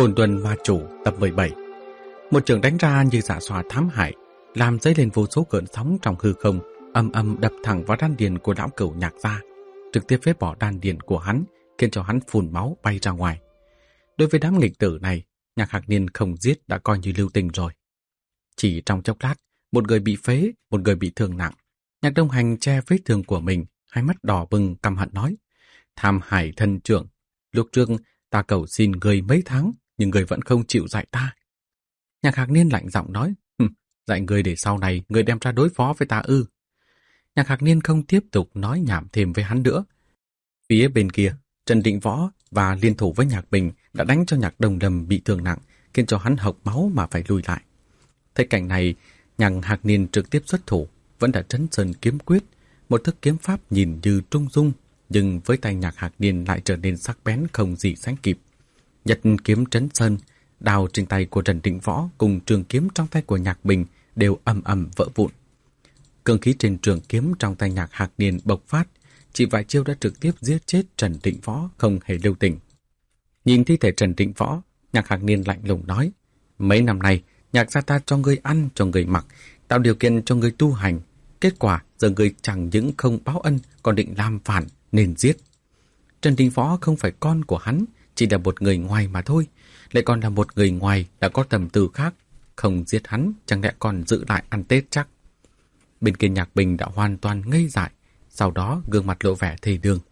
Côn Tuần Ma Chủ tập 17. Một trường đánh ra như dạ xoa thám hại, làm dấy lên vô số cơn sóng trong hư không, âm âm đập thẳng vào đan điền của lão cửu Nhạc gia, trực tiếp phế bỏ đan điền của hắn, khiến cho hắn phun máu bay ra ngoài. Đối với đám nghịch tử này, Nhạc Hạc Niên không giết đã coi như lưu tình rồi. Chỉ trong chốc lát, một người bị phế, một người bị thương nặng. Nhạc Đông Hành che vết thương của mình, hai mắt đỏ bừng căm hận nói: "Tham hải thân trưởng, lúc trước ta cầu xin người mấy tháng, nhưng người vẫn không chịu dạy ta." Nhạc Hạc Niên lạnh giọng nói: "Dạy người để sau này người đem ra đối phó với ta ư?" Nhạc Hạc Niên không tiếp tục nói nhảm thêm với hắn nữa. Phía bên kia, Trần Định Võ và liên thủ với Nhạc Bình đã đánh cho Nhạc Đông Lâm bị thương nặng, khiến cho hắn hộc máu mà phải lùi lại. Thấy cảnh này, Nhạc Hạc Niên trực tiếp xuất thủ, vẫn là Trấn Sơn kiếm quyết, một thức kiếm pháp nhìn như trung dung, nhưng với tay Nhạc Hạc Niên lại trở nên sắc bén không gì sánh kịp. Nhật kiếm Trấn Sơn, đao trên tay của Trần Định Võ cùng trường kiếm trong tay của Nhạc Bình đều ầm ầm vỡ vụn. Cương khí trên trường kiếm trong tay Nhạc Hạc Niên bộc phát, chỉ vài chiêu đã trực tiếp giết chết Trần Định Võ không hề lưu tình. Nhìn thi thể Trần Định Võ, Nhạc Hạc Niên lạnh lùng nói: "Mấy năm nay, Nhạc gia ta cho ngươi ăn, cho ngươi mặc, tạo điều kiện cho ngươi tu hành. Kết quả, giờ ngươi chẳng những không báo ân, còn định làm phản, nên giết." Trần Định Võ không phải con của hắn, chỉ là một người ngoài mà thôi, lại còn là một người ngoài đã có tầm tư khác. Không giết hắn, chẳng lẽ còn giữ lại ăn Tết chắc? Bên kia Nhạc Bình đã hoàn toàn ngây dại, sau đó gương mặt lộ vẻ thê lương.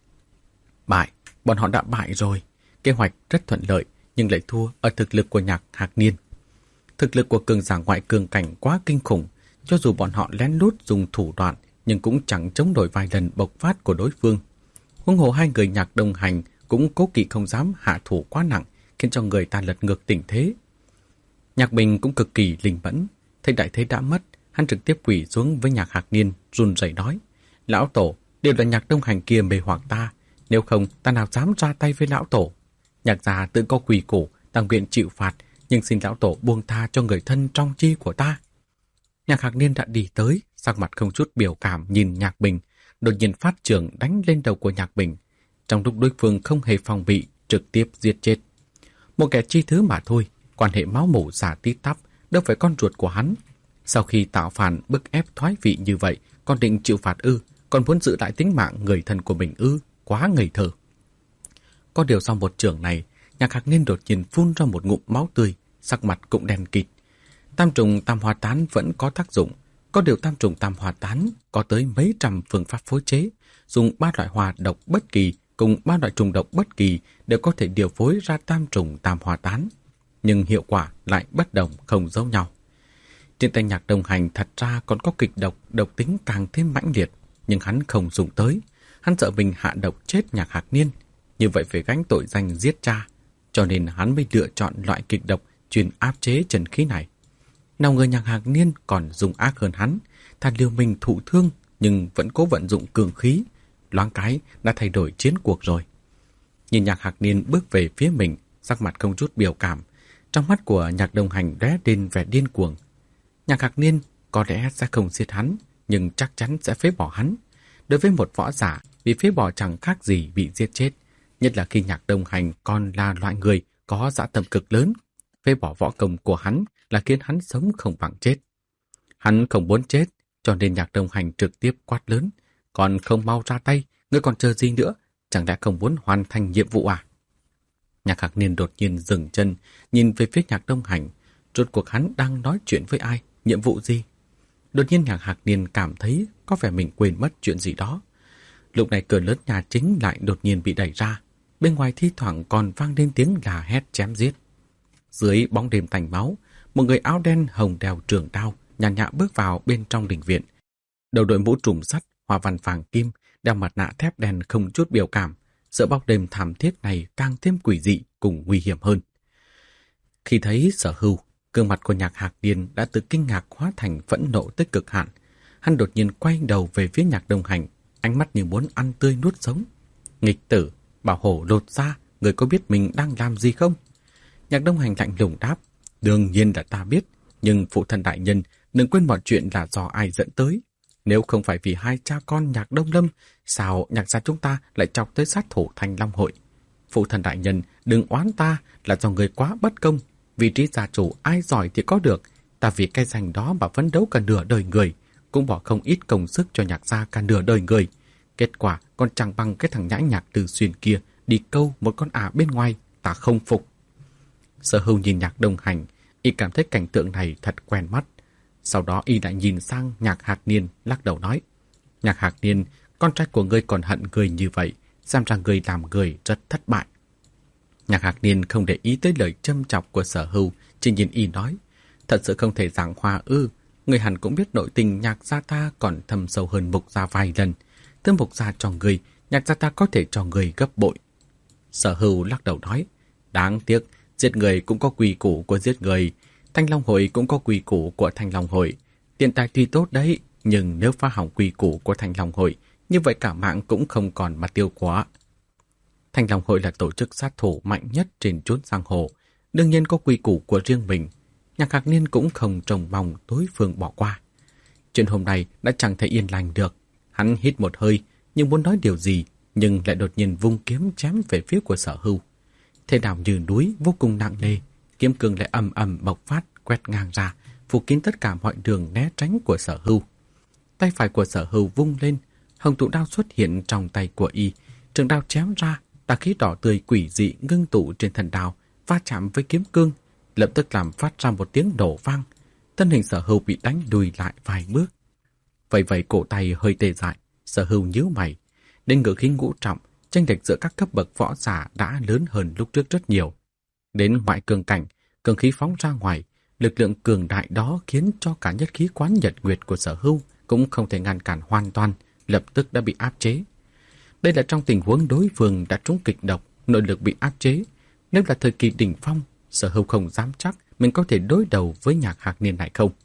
Bại, bọn họ đã bại rồi. Kế hoạch rất thuận lợi, nhưng lại thua ở thực lực của Nhạc Hạc Niên. Thực lực của cường giả ngoại cường cảnh quá kinh khủng, cho dù bọn họ lén lút dùng thủ đoạn, nhưng cũng chẳng chống nổi vài lần bộc phát của đối phương. Huống hồ hai người Nhạc Đông Hành cũng cố kỵ không dám hạ thủ quá nặng, khiến cho người ta lật ngược tình thế. Nhạc Bình cũng cực kỳ linh mẫn, thấy đại thế đã mất, hắn trực tiếp quỳ xuống với Nhạc Hạc Niên, run rẩy nói: "Lão tổ, đều là Nhạc Đông Hành kia mê hoặc ta, nếu không ta nào dám ra tay với lão tổ. Nhạc gia tự có quy củ, đang nguyện chịu phạt, nhưng xin lão tổ buông tha cho người thân trong chi của ta." Nhạc Hạc Niên đã đi tới, sắc mặt không chút biểu cảm nhìn Nhạc Bình, đột nhiên phát trường đánh lên đầu của Nhạc Bình. Trong lúc đối phương không hề phòng bị, trực tiếp giết chết. Một kẻ chi thứ mà thôi, quan hệ máu mủ giả tít tắp, đâu phải con ruột của hắn. Sau khi tạo phản bức ép thoái vị như vậy, còn định chịu phạt ư, còn muốn giữ lại tính mạng người thân của mình ư, quá ngây thơ. Có điều sau một trường này, Nhạc Hạc Niên đột nhiên phun ra một ngụm máu tươi, sắc mặt cũng đen kịt. Tam trùng tam hoa tán vẫn có tác dụng, có điều tam trùng tam hoa tán có tới mấy trăm phương pháp phối chế, dùng 3 loại hoa độc bất kỳ cùng 3 loại trùng độc bất kỳ đều có thể điều phối ra tam trùng tam hoa tán, nhưng hiệu quả lại bất đồng không giống nhau. Trên tay Nhạc Đông Hành thật ra còn có kịch độc, độc tính càng thêm mãnh liệt, nhưng hắn không dùng tới. Hắn sợ mình hạ độc chết Nhạc Hạc Niên, như vậy phải gánh tội danh giết cha, cho nên hắn mới lựa chọn loại kịch độc chuyên áp chế trần khí này. Nào ngờ Nhạc Hạc Niên còn dùng ác hơn hắn, thà liều mình thụ thương nhưng vẫn cố vận dụng cường khí, loáng cái đã thay đổi chiến cuộc rồi. Nhìn Nhạc Hạc Niên bước về phía mình, sắc mặt không chút biểu cảm, trong mắt của Nhạc Đông Hành lóe lên vẻ điên cuồng. Nhạc Hạc Niên có lẽ sẽ không giết hắn, nhưng chắc chắn sẽ phế bỏ hắn. Đối với một võ giả, bị phế bỏ chẳng khác gì bị giết chết, nhất là khi Nhạc Đông Hành còn là loại người có dã tâm cực lớn. Phế bỏ võ công của hắn là khiến hắn sống không bằng chết. Hắn không muốn chết, cho nên Nhạc Đông Hành trực tiếp quát lớn: "Còn không mau ra tay, ngươi còn chờ gì nữa? Chẳng lẽ không muốn hoàn thành nhiệm vụ à?" Nhạc Hạc Niên đột nhiên dừng chân, nhìn về phía Nhạc Đông Hành. Rốt cuộc hắn đang nói chuyện với ai, nhiệm vụ gì? Đột nhiên Nhạc Hạc Niên cảm thấy có vẻ mình quên mất chuyện gì đó. Lúc này cửa lớn nhà chính lại đột nhiên bị đẩy ra, bên ngoài thi thoảng còn vang lên tiếng là hét chém giết. Dưới bóng đêm tanh máu, một người áo đen hồng đeo trường đao nhàn nhã bước vào bên trong đình viện. Đầu đội mũ trùm sắt, hoa văn vàng kim, đeo mặt nạ thép đen không chút biểu cảm, sợ bóng đêm thảm thiết này càng thêm quỷ dị cùng nguy hiểm hơn. Khi thấy Sở Hưu, gương mặt của Nhạc Hạc Niên đã từ kinh ngạc hóa thành phẫn nộ tới cực hạn. Hắn đột nhiên quay đầu về phía Nhạc Đông Hành, ánh mắt như muốn ăn tươi nuốt sống. "Nghịch tử, bảo hổ lột ra, người có biết mình đang làm gì không?" Nhạc Đông Hành lạnh lùng đáp: "Đương nhiên là ta biết, nhưng phụ thân đại nhân đừng quên mọi chuyện là do ai dẫn tới. Nếu không phải vì hai cha con Nhạc Đông Lâm, sao Nhạc gia chúng ta lại chọc tới sát thủ Thanh Long hội? Phụ thần đại nhân, đừng oán ta, là do người quá bất công. Vị trí gia chủ ai giỏi thì có được, ta vì cái danh đó mà phấn đấu cả nửa đời người, cũng bỏ không ít công sức cho Nhạc gia cả nửa đời người. Kết quả còn chẳng bằng cái thằng nhãi Nhạc Từ Xuyên kia đi câu một con ả bên ngoài, ta không phục. Sở Hưu nhìn Nhạc Đông Hành, y cảm thấy cảnh tượng này thật quen mắt. Sau đó y lại nhìn sang Nhạc Hạc Niên, lắc đầu nói: Nhạc Hạc Niên, con trai của ngươi còn hận người như vậy, xem ra người làm người rất thất bại. Nhạc Hạc Niên không để ý tới lời châm chọc của Sở Hưu, chỉ nhìn y nói: Thật sự không thể giảng hòa ư? Người hẳn cũng biết nội tình Nhạc gia ta còn thâm sâu hơn Mục gia vài lần. Thứ Mục gia cho người, Nhạc gia ta có thể cho người gấp bội. Sở Hưu lắc đầu nói: Đáng tiếc, giết người cũng có quy củ của giết người, Thanh Long Hội cũng có quy củ của Thanh Long Hội. Tiền tài tuy tốt đấy, nhưng nếu phá hỏng quy củ của Thanh Long Hội, như vậy cả mạng cũng không còn mà tiêu quá. Thanh Long Hội là tổ chức sát thủ mạnh nhất trên chốn giang hồ, đương nhiên có quy củ của riêng mình. Nhạc Hạc Niên cũng không trông mong đối phương bỏ qua. Chuyện hôm nay đã chẳng thể yên lành được. Hắn hít một hơi, nhưng muốn nói điều gì, nhưng lại đột nhiên vung kiếm chém về phía của Sở Hưu. Thế đảo như núi vô cùng nặng nề, kiếm cương lại ầm ầm bộc phát, quét ngang ra, phủ kín tất cả mọi đường né tránh của Sở Hưu. Tay phải của Sở Hưu vung lên, hồng tụ đao xuất hiện trong tay của y, trường đao chém ra, tà khí đỏ tươi quỷ dị ngưng tụ trên thân đao, va chạm với kiếm cương, lập tức làm phát ra một tiếng nổ vang. Thân hình Sở Hưu bị đánh lùi lại vài bước. Vậy cổ tay hơi tê dại, Sở Hưu nhíu mày. Đến ngự khí ngũ trọng, chênh lệch giữa các cấp bậc võ giả đã lớn hơn lúc trước rất nhiều. Đến ngoại cường cảnh, cường khí phóng ra ngoài, lực lượng cường đại đó khiến cho cả nhất khí quán nhật nguyệt của Sở Hưu cũng không thể ngăn cản hoàn toàn, lập tức đã bị áp chế. Đây là trong tình huống đối phương đã trúng kịch độc, nội lực bị áp chế. Nếu là thời kỳ đỉnh phong, Sở Hưu không dám chắc mình có thể đối đầu với Nhạc Hạc Niên này không.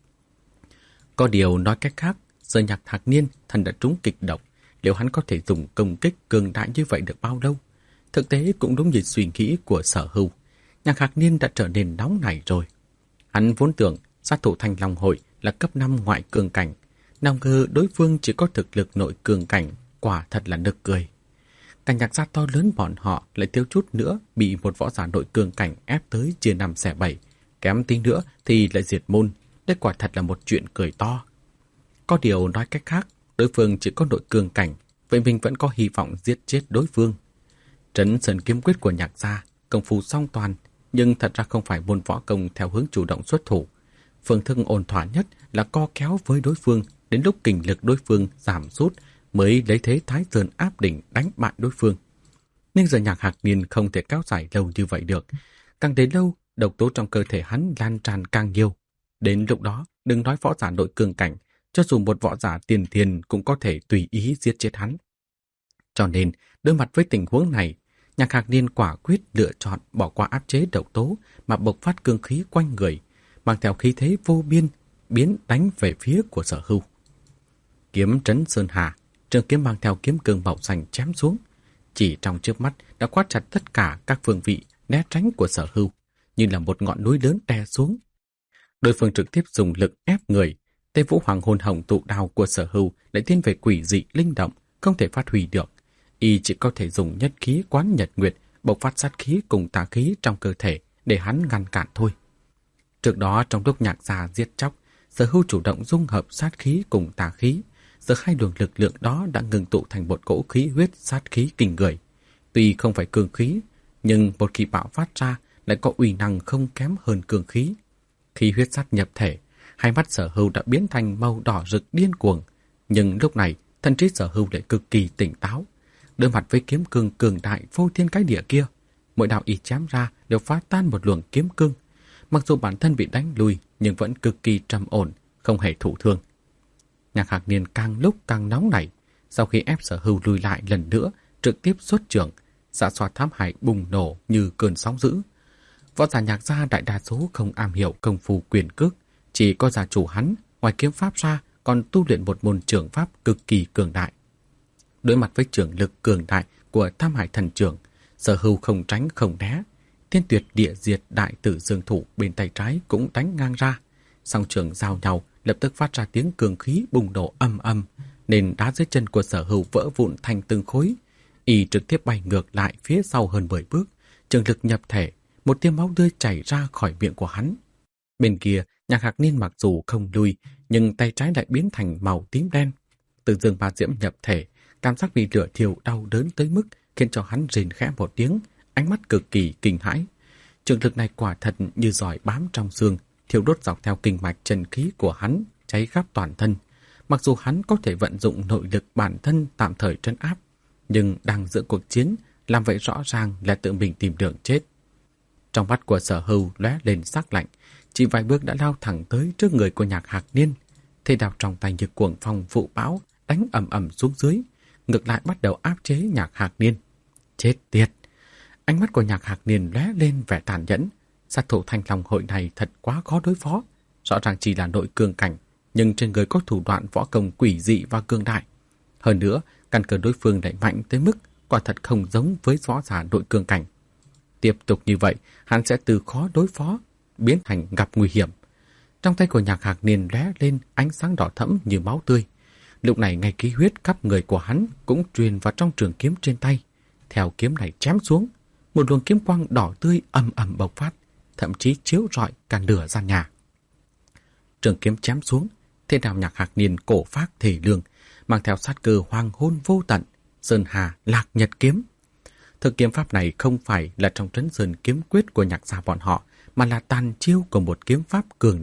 Có điều nói cách khác, giờ Nhạc Hạc Niên thần đã trúng kịch độc, liệu hắn có thể dùng công kích cường đại như vậy được bao lâu? Thực tế cũng đúng như suy nghĩ của Sở Hưu, Nhạc Hạc Niên đã trở nên nóng nảy rồi. Hắn vốn tưởng sát thủ Thanh Long Hội là cấp 5 ngoại cường cảnh, nào ngờ đối phương chỉ có thực lực nội cường cảnh, quả thật là nực cười. Cả Nhạc gia to lớn bọn họ lại thiếu chút nữa bị một võ giả nội cường cảnh ép tới chia 5 xẻ 7, kém tí nữa thì lại diệt môn. Đây quả thật là một chuyện cười to. Có điều nói cách khác, đối phương chỉ có nội cường cảnh, vậy mình vẫn có hy vọng giết chết đối phương. Trấn Sơn kiếm quyết của Nhạc gia, công phu song toàn, nhưng thật ra không phải môn võ công theo hướng chủ động xuất thủ. Phương thức ổn thỏa nhất là co kéo với đối phương, đến lúc kình lực đối phương giảm sút mới lấy thế Thái Sơn áp đỉnh đánh bại đối phương. Nhưng giờ Nhạc Hạc Niên không thể kéo dài lâu như vậy được. Càng đến lâu, độc tố trong cơ thể hắn lan tràn càng nhiều. Đến lúc đó, đừng nói võ giả nội cường cảnh, cho dù một võ giả tiền thiền cũng có thể tùy ý giết chết hắn. Cho nên, đối mặt với tình huống này, Nhạc Hạc Niên quả quyết lựa chọn bỏ qua áp chế độc tố mà bộc phát cương khí quanh người, mang theo khí thế vô biên, biến đánh về phía của Sở Hưu. Kiếm trấn sơn hà, trường kiếm mang theo kiếm cương màu xanh chém xuống. Chỉ trong chớp mắt đã quát chặt tất cả các phương vị né tránh của Sở Hưu, như là một ngọn núi lớn đè xuống. Đối phương trực tiếp dùng lực ép người, Tây Vũ Hoàng Hồn Hồng tụ đao của Sở Hưu lại tiến về quỷ dị linh động, không thể phát huy được. Y chỉ có thể dùng nhất khí quán nhật nguyệt bộc phát sát khí cùng tà khí trong cơ thể để hắn ngăn cản thôi. Trước đó trong lúc Nhạc gia giết chóc, Sở Hưu chủ động dung hợp sát khí cùng tà khí, giờ hai luồng lực lượng đó đã ngừng tụ thành một cỗ khí huyết sát khí kinh người. Tuy không phải cường khí, nhưng một khi bạo phát ra lại có uy năng không kém hơn cường khí. Khí huyết sát nhập thể, hai mắt Sở Hưu đã biến thành màu đỏ rực điên cuồng, nhưng lúc này thần trí Sở Hưu lại cực kỳ tỉnh táo. Đối mặt với kiếm cương cường đại vô thiên cái địa kia, mỗi đạo y chém ra đều phá tan một luồng kiếm cương. Mặc dù bản thân bị đánh lùi nhưng vẫn cực kỳ trầm ổn, không hề thụ thương. Nhạc Hạc Niên càng lúc càng nóng nảy, sau khi ép Sở Hưu lùi lại lần nữa, trực tiếp xuất trưởng, xạ xoa thám hải bùng nổ như cơn sóng dữ. Võ giả Nhạc gia đại đa số không am hiểu công phu quyền cước, chỉ có gia chủ hắn ngoài kiếm pháp ra còn tu luyện một môn trưởng pháp cực kỳ cường đại. Đối mặt với trưởng lực cường đại của Tam Hải Thần Trưởng, Sở Hưu không tránh không né. Thiên Tuyệt Địa Diệt Đại Tử Dương Thủ bên tay trái cũng đánh ngang ra. Song trường giao nhau lập tức phát ra tiếng cường khí bùng nổ âm âm, nên đá dưới chân của Sở Hưu vỡ vụn thành từng khối. Y trực tiếp bay ngược lại phía sau hơn 10 bước, trường lực nhập thể, một tia máu tươi chảy ra khỏi miệng của hắn. Bên kia, Nhạc Hạc Niên mặc dù không lui, nhưng tay trái lại biến thành màu tím đen. Từ dương ba diễm nhập thể, cảm giác bị lửa thiêu đau đớn tới mức khiến cho hắn rên khẽ một tiếng, ánh mắt cực kỳ kinh hãi. Trường lực này quả thật như giỏi bám trong xương, thiêu đốt dọc theo kinh mạch chân khí của hắn, cháy khắp toàn thân. Mặc dù hắn có thể vận dụng nội lực bản thân tạm thời trấn áp, nhưng đang giữa cuộc chiến, làm vậy rõ ràng là tự mình tìm đường chết. Trong mắt của Sở Hưu lóe lên sắc lạnh, chỉ vài bước đã lao thẳng tới trước người của Nhạc Hạc Niên. Thế đao trong tay như cuồng phong vụ bão đánh ầm ầm xuống dưới, ngược lại bắt đầu áp chế Nhạc Hạc Niên. Chết tiệt! Ánh mắt của Nhạc Hạc Niên lóe lên vẻ tàn nhẫn. Sát thủ Thanh Long hội này thật quá khó đối phó. Rõ ràng chỉ là nội cường cảnh, nhưng trên người có thủ đoạn võ công quỷ dị và cương đại. Hơn nữa, căn cơ đối phương lại mạnh tới mức quả thật không giống với võ giả nội cường cảnh. Tiếp tục như vậy, hắn sẽ từ khó đối phó, biến thành gặp nguy hiểm. Trong tay của Nhạc Hạc Niên lóe lên ánh sáng đỏ thẫm như máu tươi. Lúc này ngay khí huyết khắp người của hắn cũng truyền vào trong trường kiếm trên tay. Theo kiếm này chém xuống, một luồng kiếm quang đỏ tươi ầm ầm bộc phát, thậm chí chiếu rọi cả nửa gian nhà. Trường kiếm chém xuống, thế nào Nhạc Hạc Niên cổ phác thể lương, mang theo sát cơ hoàng hôn vô tận, sơn hà lạc nhật kiếm. Thực kiếm pháp này không phải là trong trấn sơn kiếm quyết của Nhạc gia bọn họ, mà là tàn chiêu của một kiếm pháp cường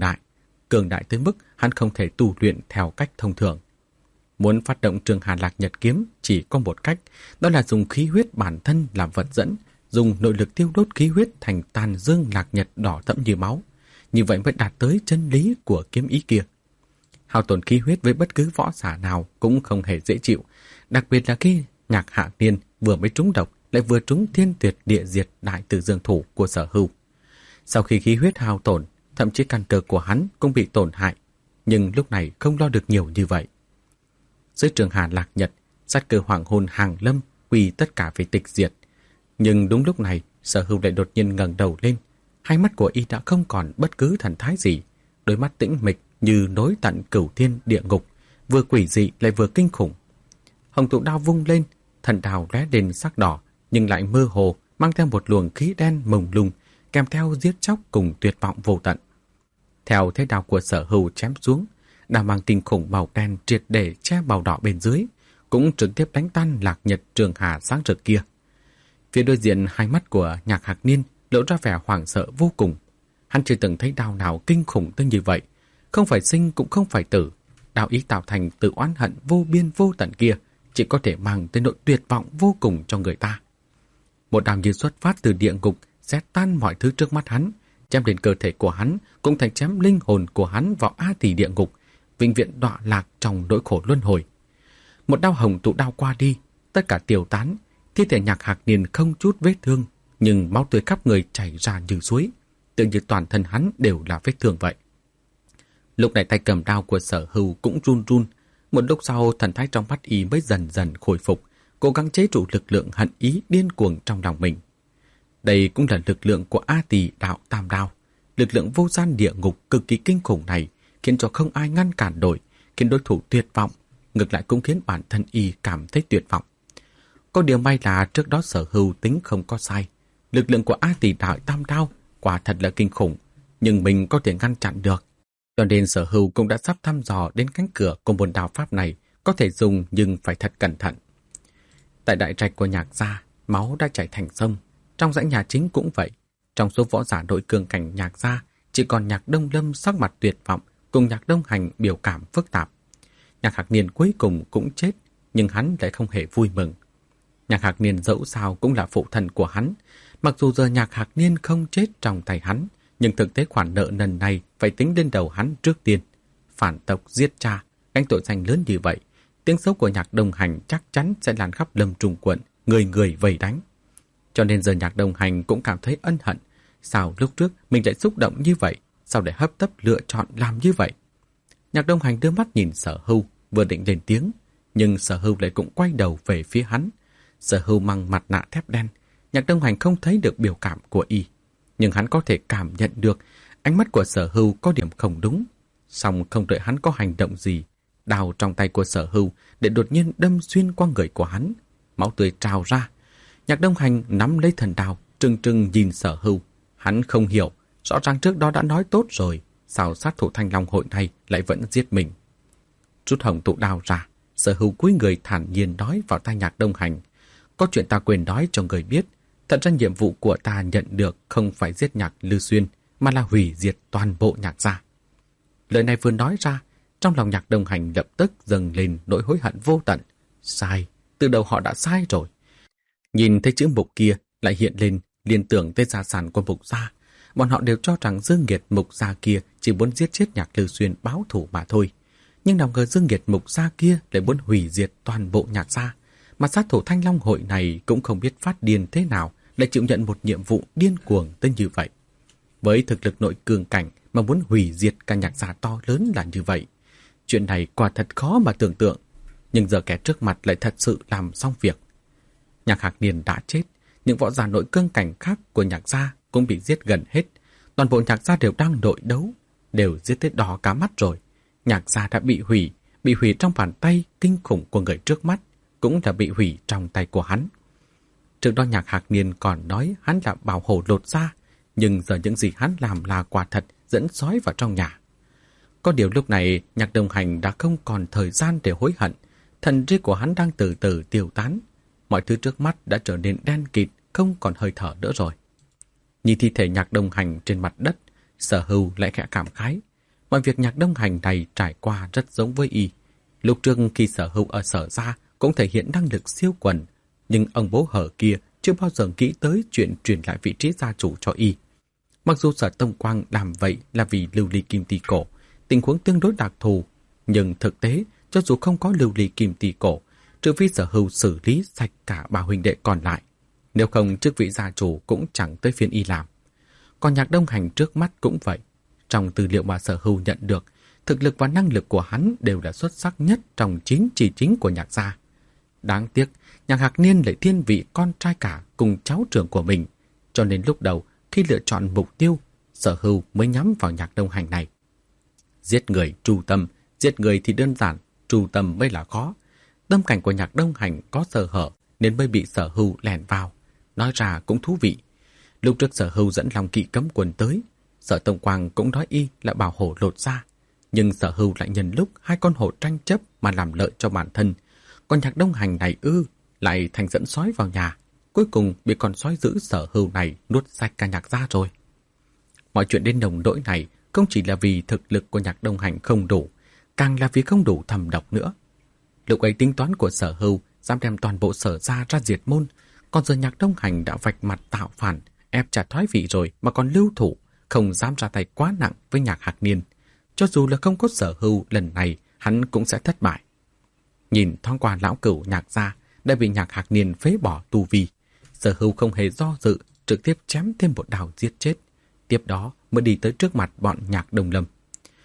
đại tới mức hắn không thể tu luyện theo cách thông thường. Muốn phát động trường hà lạc nhật kiếm chỉ có một cách, đó là dùng khí huyết bản thân làm vật dẫn, dùng nội lực tiêu đốt khí huyết thành tàn dương lạc nhật đỏ thẫm như máu. Như vậy mới đạt tới chân lý của kiếm ý kia. Hao tổn khí huyết với bất cứ võ giả nào cũng không hề dễ chịu, đặc biệt là khi Nhạc Hạc Niên vừa mới trúng độc lại vừa trúng thiên tuyệt địa diệt đại tử dương thủ của Sở Hưu. Sau khi khí huyết hao tổn, thậm chí căn cơ của hắn cũng bị tổn hại, nhưng lúc này không lo được nhiều như vậy. Dưới trường hà lạc nhật, sát cơ hoàng hôn hàng lâm quỳ tất cả phải tịch diệt. Nhưng đúng lúc này, Sở Hưu lại đột nhiên ngẩng đầu lên, hai mắt của y đã không còn bất cứ thần thái gì, đôi mắt tĩnh mịch như nối tận cửu thiên địa ngục, vừa quỷ dị lại vừa kinh khủng. Hồng tụ đao vung lên, thần đao lóe lên sắc đỏ, nhưng lại mơ hồ, mang theo một luồng khí đen mông lung, kèm theo giết chóc cùng tuyệt vọng vô tận. Theo thế đao của Sở Hưu chém xuống, đao mang kinh khủng màu đen triệt để che màu đỏ bên dưới, cũng trực tiếp đánh tan lạc nhật trường hà sáng rực kia. Phía đối diện, hai mắt của Nhạc Hạc Niên lộ ra vẻ hoảng sợ vô cùng. Hắn chưa từng thấy đao nào kinh khủng tới như vậy, không phải sinh cũng không phải tử. Đao ý tạo thành từ oán hận vô biên vô tận kia chỉ có thể mang tới nỗi tuyệt vọng vô cùng cho người ta. Một đao như xuất phát từ địa ngục xé tan mọi thứ trước mắt hắn, chém đến cơ thể của hắn, cũng thành chém linh hồn của hắn vào A Tỳ địa ngục, vĩnh viễn đọa lạc trong nỗi khổ luân hồi. Một đao hồng tụ đao qua đi, tất cả tiêu tán, thi thể Nhạc Hạc Niên không chút vết thương, nhưng máu tươi khắp người chảy ra như suối, tự như toàn thân hắn đều là vết thương vậy. Lúc này tay cầm đao của Sở Hưu cũng run run, một lúc sau thần thái trong mắt y mới dần dần khôi phục, cố gắng chế trụ lực lượng hận ý điên cuồng trong lòng mình. Đây cũng là lực lượng của A Tỳ đạo tam đao. Lực lượng vô gian địa ngục cực kỳ kinh khủng này khiến cho không ai ngăn cản nổi, khiến đối thủ tuyệt vọng, ngược lại cũng khiến bản thân y cảm thấy tuyệt vọng. Có điều may là trước đó Sở Hưu tính không có sai. Lực lượng của A Tỳ đạo tam đao quả thật là kinh khủng, nhưng mình có thể ngăn chặn được. Cho nên Sở Hưu cũng đã sắp thăm dò đến cánh cửa của môn đao pháp này, có thể dùng nhưng phải thật cẩn thận. Tại đại trạch của Nhạc gia, máu đã chảy thành sông. Trong dãy nhà chính cũng vậy. Trong số võ giả đội cường cảnh Nhạc gia, chỉ còn Nhạc Đông Lâm sắc mặt tuyệt vọng cùng Nhạc Đông Hành biểu cảm phức tạp. Nhạc Hạc Niên cuối cùng cũng chết, nhưng hắn lại không hề vui mừng. Nhạc Hạc Niên dẫu sao cũng là phụ thân của hắn. Mặc dù giờ Nhạc Hạc Niên không chết trong tay hắn, nhưng thực tế khoản nợ nần này phải tính lên đầu hắn trước tiên. Phản tộc giết cha, gánh tội danh lớn như vậy, tiếng xấu của Nhạc Đông Hành chắc chắn sẽ lan khắp Lâm Trung quận, người người vây đánh. Cho nên giờ Nhạc Đông Hành cũng cảm thấy ân hận. Sao lúc trước mình lại xúc động như vậy? Sao lại hấp tấp lựa chọn làm như vậy? Nhạc Đông Hành đưa mắt nhìn Sở Hưu, vừa định lên tiếng, nhưng Sở Hưu lại cũng quay đầu về phía hắn. Sở Hưu mang mặt nạ thép đen, Nhạc Đông Hành không thấy được biểu cảm của y, nhưng hắn có thể cảm nhận được ánh mắt của Sở Hưu có điểm không đúng. Song không đợi hắn có hành động gì, đao trong tay của Sở Hưu để đột nhiên đâm xuyên qua người của hắn. máu tươi trào ra. Nhạc Đông Hành nắm lấy thần đao, trừng trừng nhìn Sở Hưu. Hắn không hiểu, rõ ràng trước đó đã nói tốt rồi, sao sát thủ Thanh Long hội này lại vẫn giết mình. Rút hồng tụ đao ra, Sở Hưu cúi người thản nhiên nói vào tai Nhạc Đông Hành. Có chuyện ta quên nói cho người biết, thật ra nhiệm vụ của ta nhận được không phải giết Nhạc Lư Xuyên, mà là hủy diệt toàn bộ Nhạc gia. Lời này vừa nói ra, trong lòng Nhạc Đông Hành lập tức dâng lên nỗi hối hận vô tận. Sai, từ đầu họ đã sai rồi. Nhìn thấy chữ Mục kia lại hiện lên, liên tưởng tới gia sản của Mục gia. Bọn họ đều cho rằng Dương Nghiệt Mục gia kia chỉ muốn giết chết Nhạc Lư Xuyên báo thù mà thôi. Nhưng nào ngờ Dương Nghiệt Mục gia kia lại muốn hủy diệt toàn bộ Nhạc gia. Mà sát thủ Thanh Long hội này cũng không biết phát điên thế nào lại chịu nhận một nhiệm vụ điên cuồng tới như vậy. Với thực lực nội cường cảnh mà muốn hủy diệt cả Nhạc gia to lớn là như vậy. Chuyện này quả thật khó mà tưởng tượng. Nhưng giờ kẻ trước mặt lại thật sự làm xong việc. Nhạc Hạc Niên đã chết, những võ giả nội cương cảnh khác của Nhạc gia cũng bị giết gần hết. Toàn bộ Nhạc gia đều đang nội đấu, đều giết tới đỏ cả mắt rồi. Nhạc gia đã bị hủy trong bàn tay kinh khủng của người trước mắt, cũng là bị hủy trong tay của hắn. Trước đó Nhạc Hạc Niên còn nói hắn là bảo hổ lột da, nhưng giờ những gì hắn làm là quả thật dẫn sói vào trong nhà. Có điều lúc này Nhạc Đông Hành đã không còn thời gian để hối hận, thần trí của hắn đang từ từ tiêu tán. Mọi thứ trước mắt đã trở nên đen kịt, không còn hơi thở nữa rồi. Nhìn thi thể Nhạc Đông Hành trên mặt đất, Sở Hưu lại khẽ cảm khái. Mọi việc Nhạc Đông Hành này trải qua rất giống với y. Lúc trước khi Sở Hưu ở Sở gia cũng thể hiện năng lực siêu quần, nhưng ông bố Hở kia chưa bao giờ nghĩ tới chuyện truyền lại vị trí gia chủ cho y. Mặc dù Sở Tông Quang làm vậy là vì lưu ly kim tỳ cổ, tình huống tương đối đặc thù, nhưng thực tế cho dù không có lưu ly kim tỳ cổ, trừ phi Sở Hưu xử lý sạch cả ba huynh đệ còn lại, nếu không chức vị gia chủ cũng chẳng tới phiên y làm. Còn Nhạc Đông Hành trước mắt cũng vậy. Trong tư liệu mà Sở Hưu nhận được, thực lực và năng lực của hắn đều là xuất sắc nhất trong 9 chỉ chính của Nhạc gia. Đáng tiếc, Nhạc Hạc Niên lại thiên vị con trai cả cùng cháu trưởng của mình, cho nên lúc đầu khi lựa chọn mục tiêu, Sở Hưu mới nhắm vào Nhạc Đông Hành này. Giết người tru tâm, giết người thì đơn giản, tru tâm mới là khó. Tâm cảnh của Nhạc Đông Hành có sơ hở nên mới bị Sở Hưu lẻn vào. Nói ra cũng thú vị. Lúc trước Sở Hưu dẫn Long Kỵ cấm quân tới, Sở Tông Quang cũng nói y là bảo hổ lột da, nhưng Sở Hưu lại nhân lúc hai con hổ tranh chấp mà làm lợi cho bản thân. Còn Nhạc Đông Hành này lại thành dẫn sói vào nhà, cuối cùng bị con sói dữ Sở Hưu này nuốt sạch cả Nhạc gia rồi. Mọi chuyện đến nồng nỗi này không chỉ là vì thực lực của Nhạc Đông Hành không đủ, càng là vì không đủ thầm độc nữa. Lúc ấy tính toán của Sở Hưu dám đem toàn bộ Sở gia ra diệt môn, còn giờ Nhạc Đông Hành đã vạch mặt tạo phản, ép trả thoái vị rồi mà còn lưu thủ, không dám ra tay quá nặng với Nhạc Hạc Niên. Cho dù là không có Sở Hưu, lần này hắn cũng sẽ thất bại. Nhìn thoáng qua lão cửu Nhạc gia đã bị Nhạc Hạc Niên phế bỏ tu vi, Sở Hưu không hề do dự, trực tiếp chém thêm một đao giết chết. Tiếp đó mới đi tới trước mặt bọn Nhạc Đông Lâm.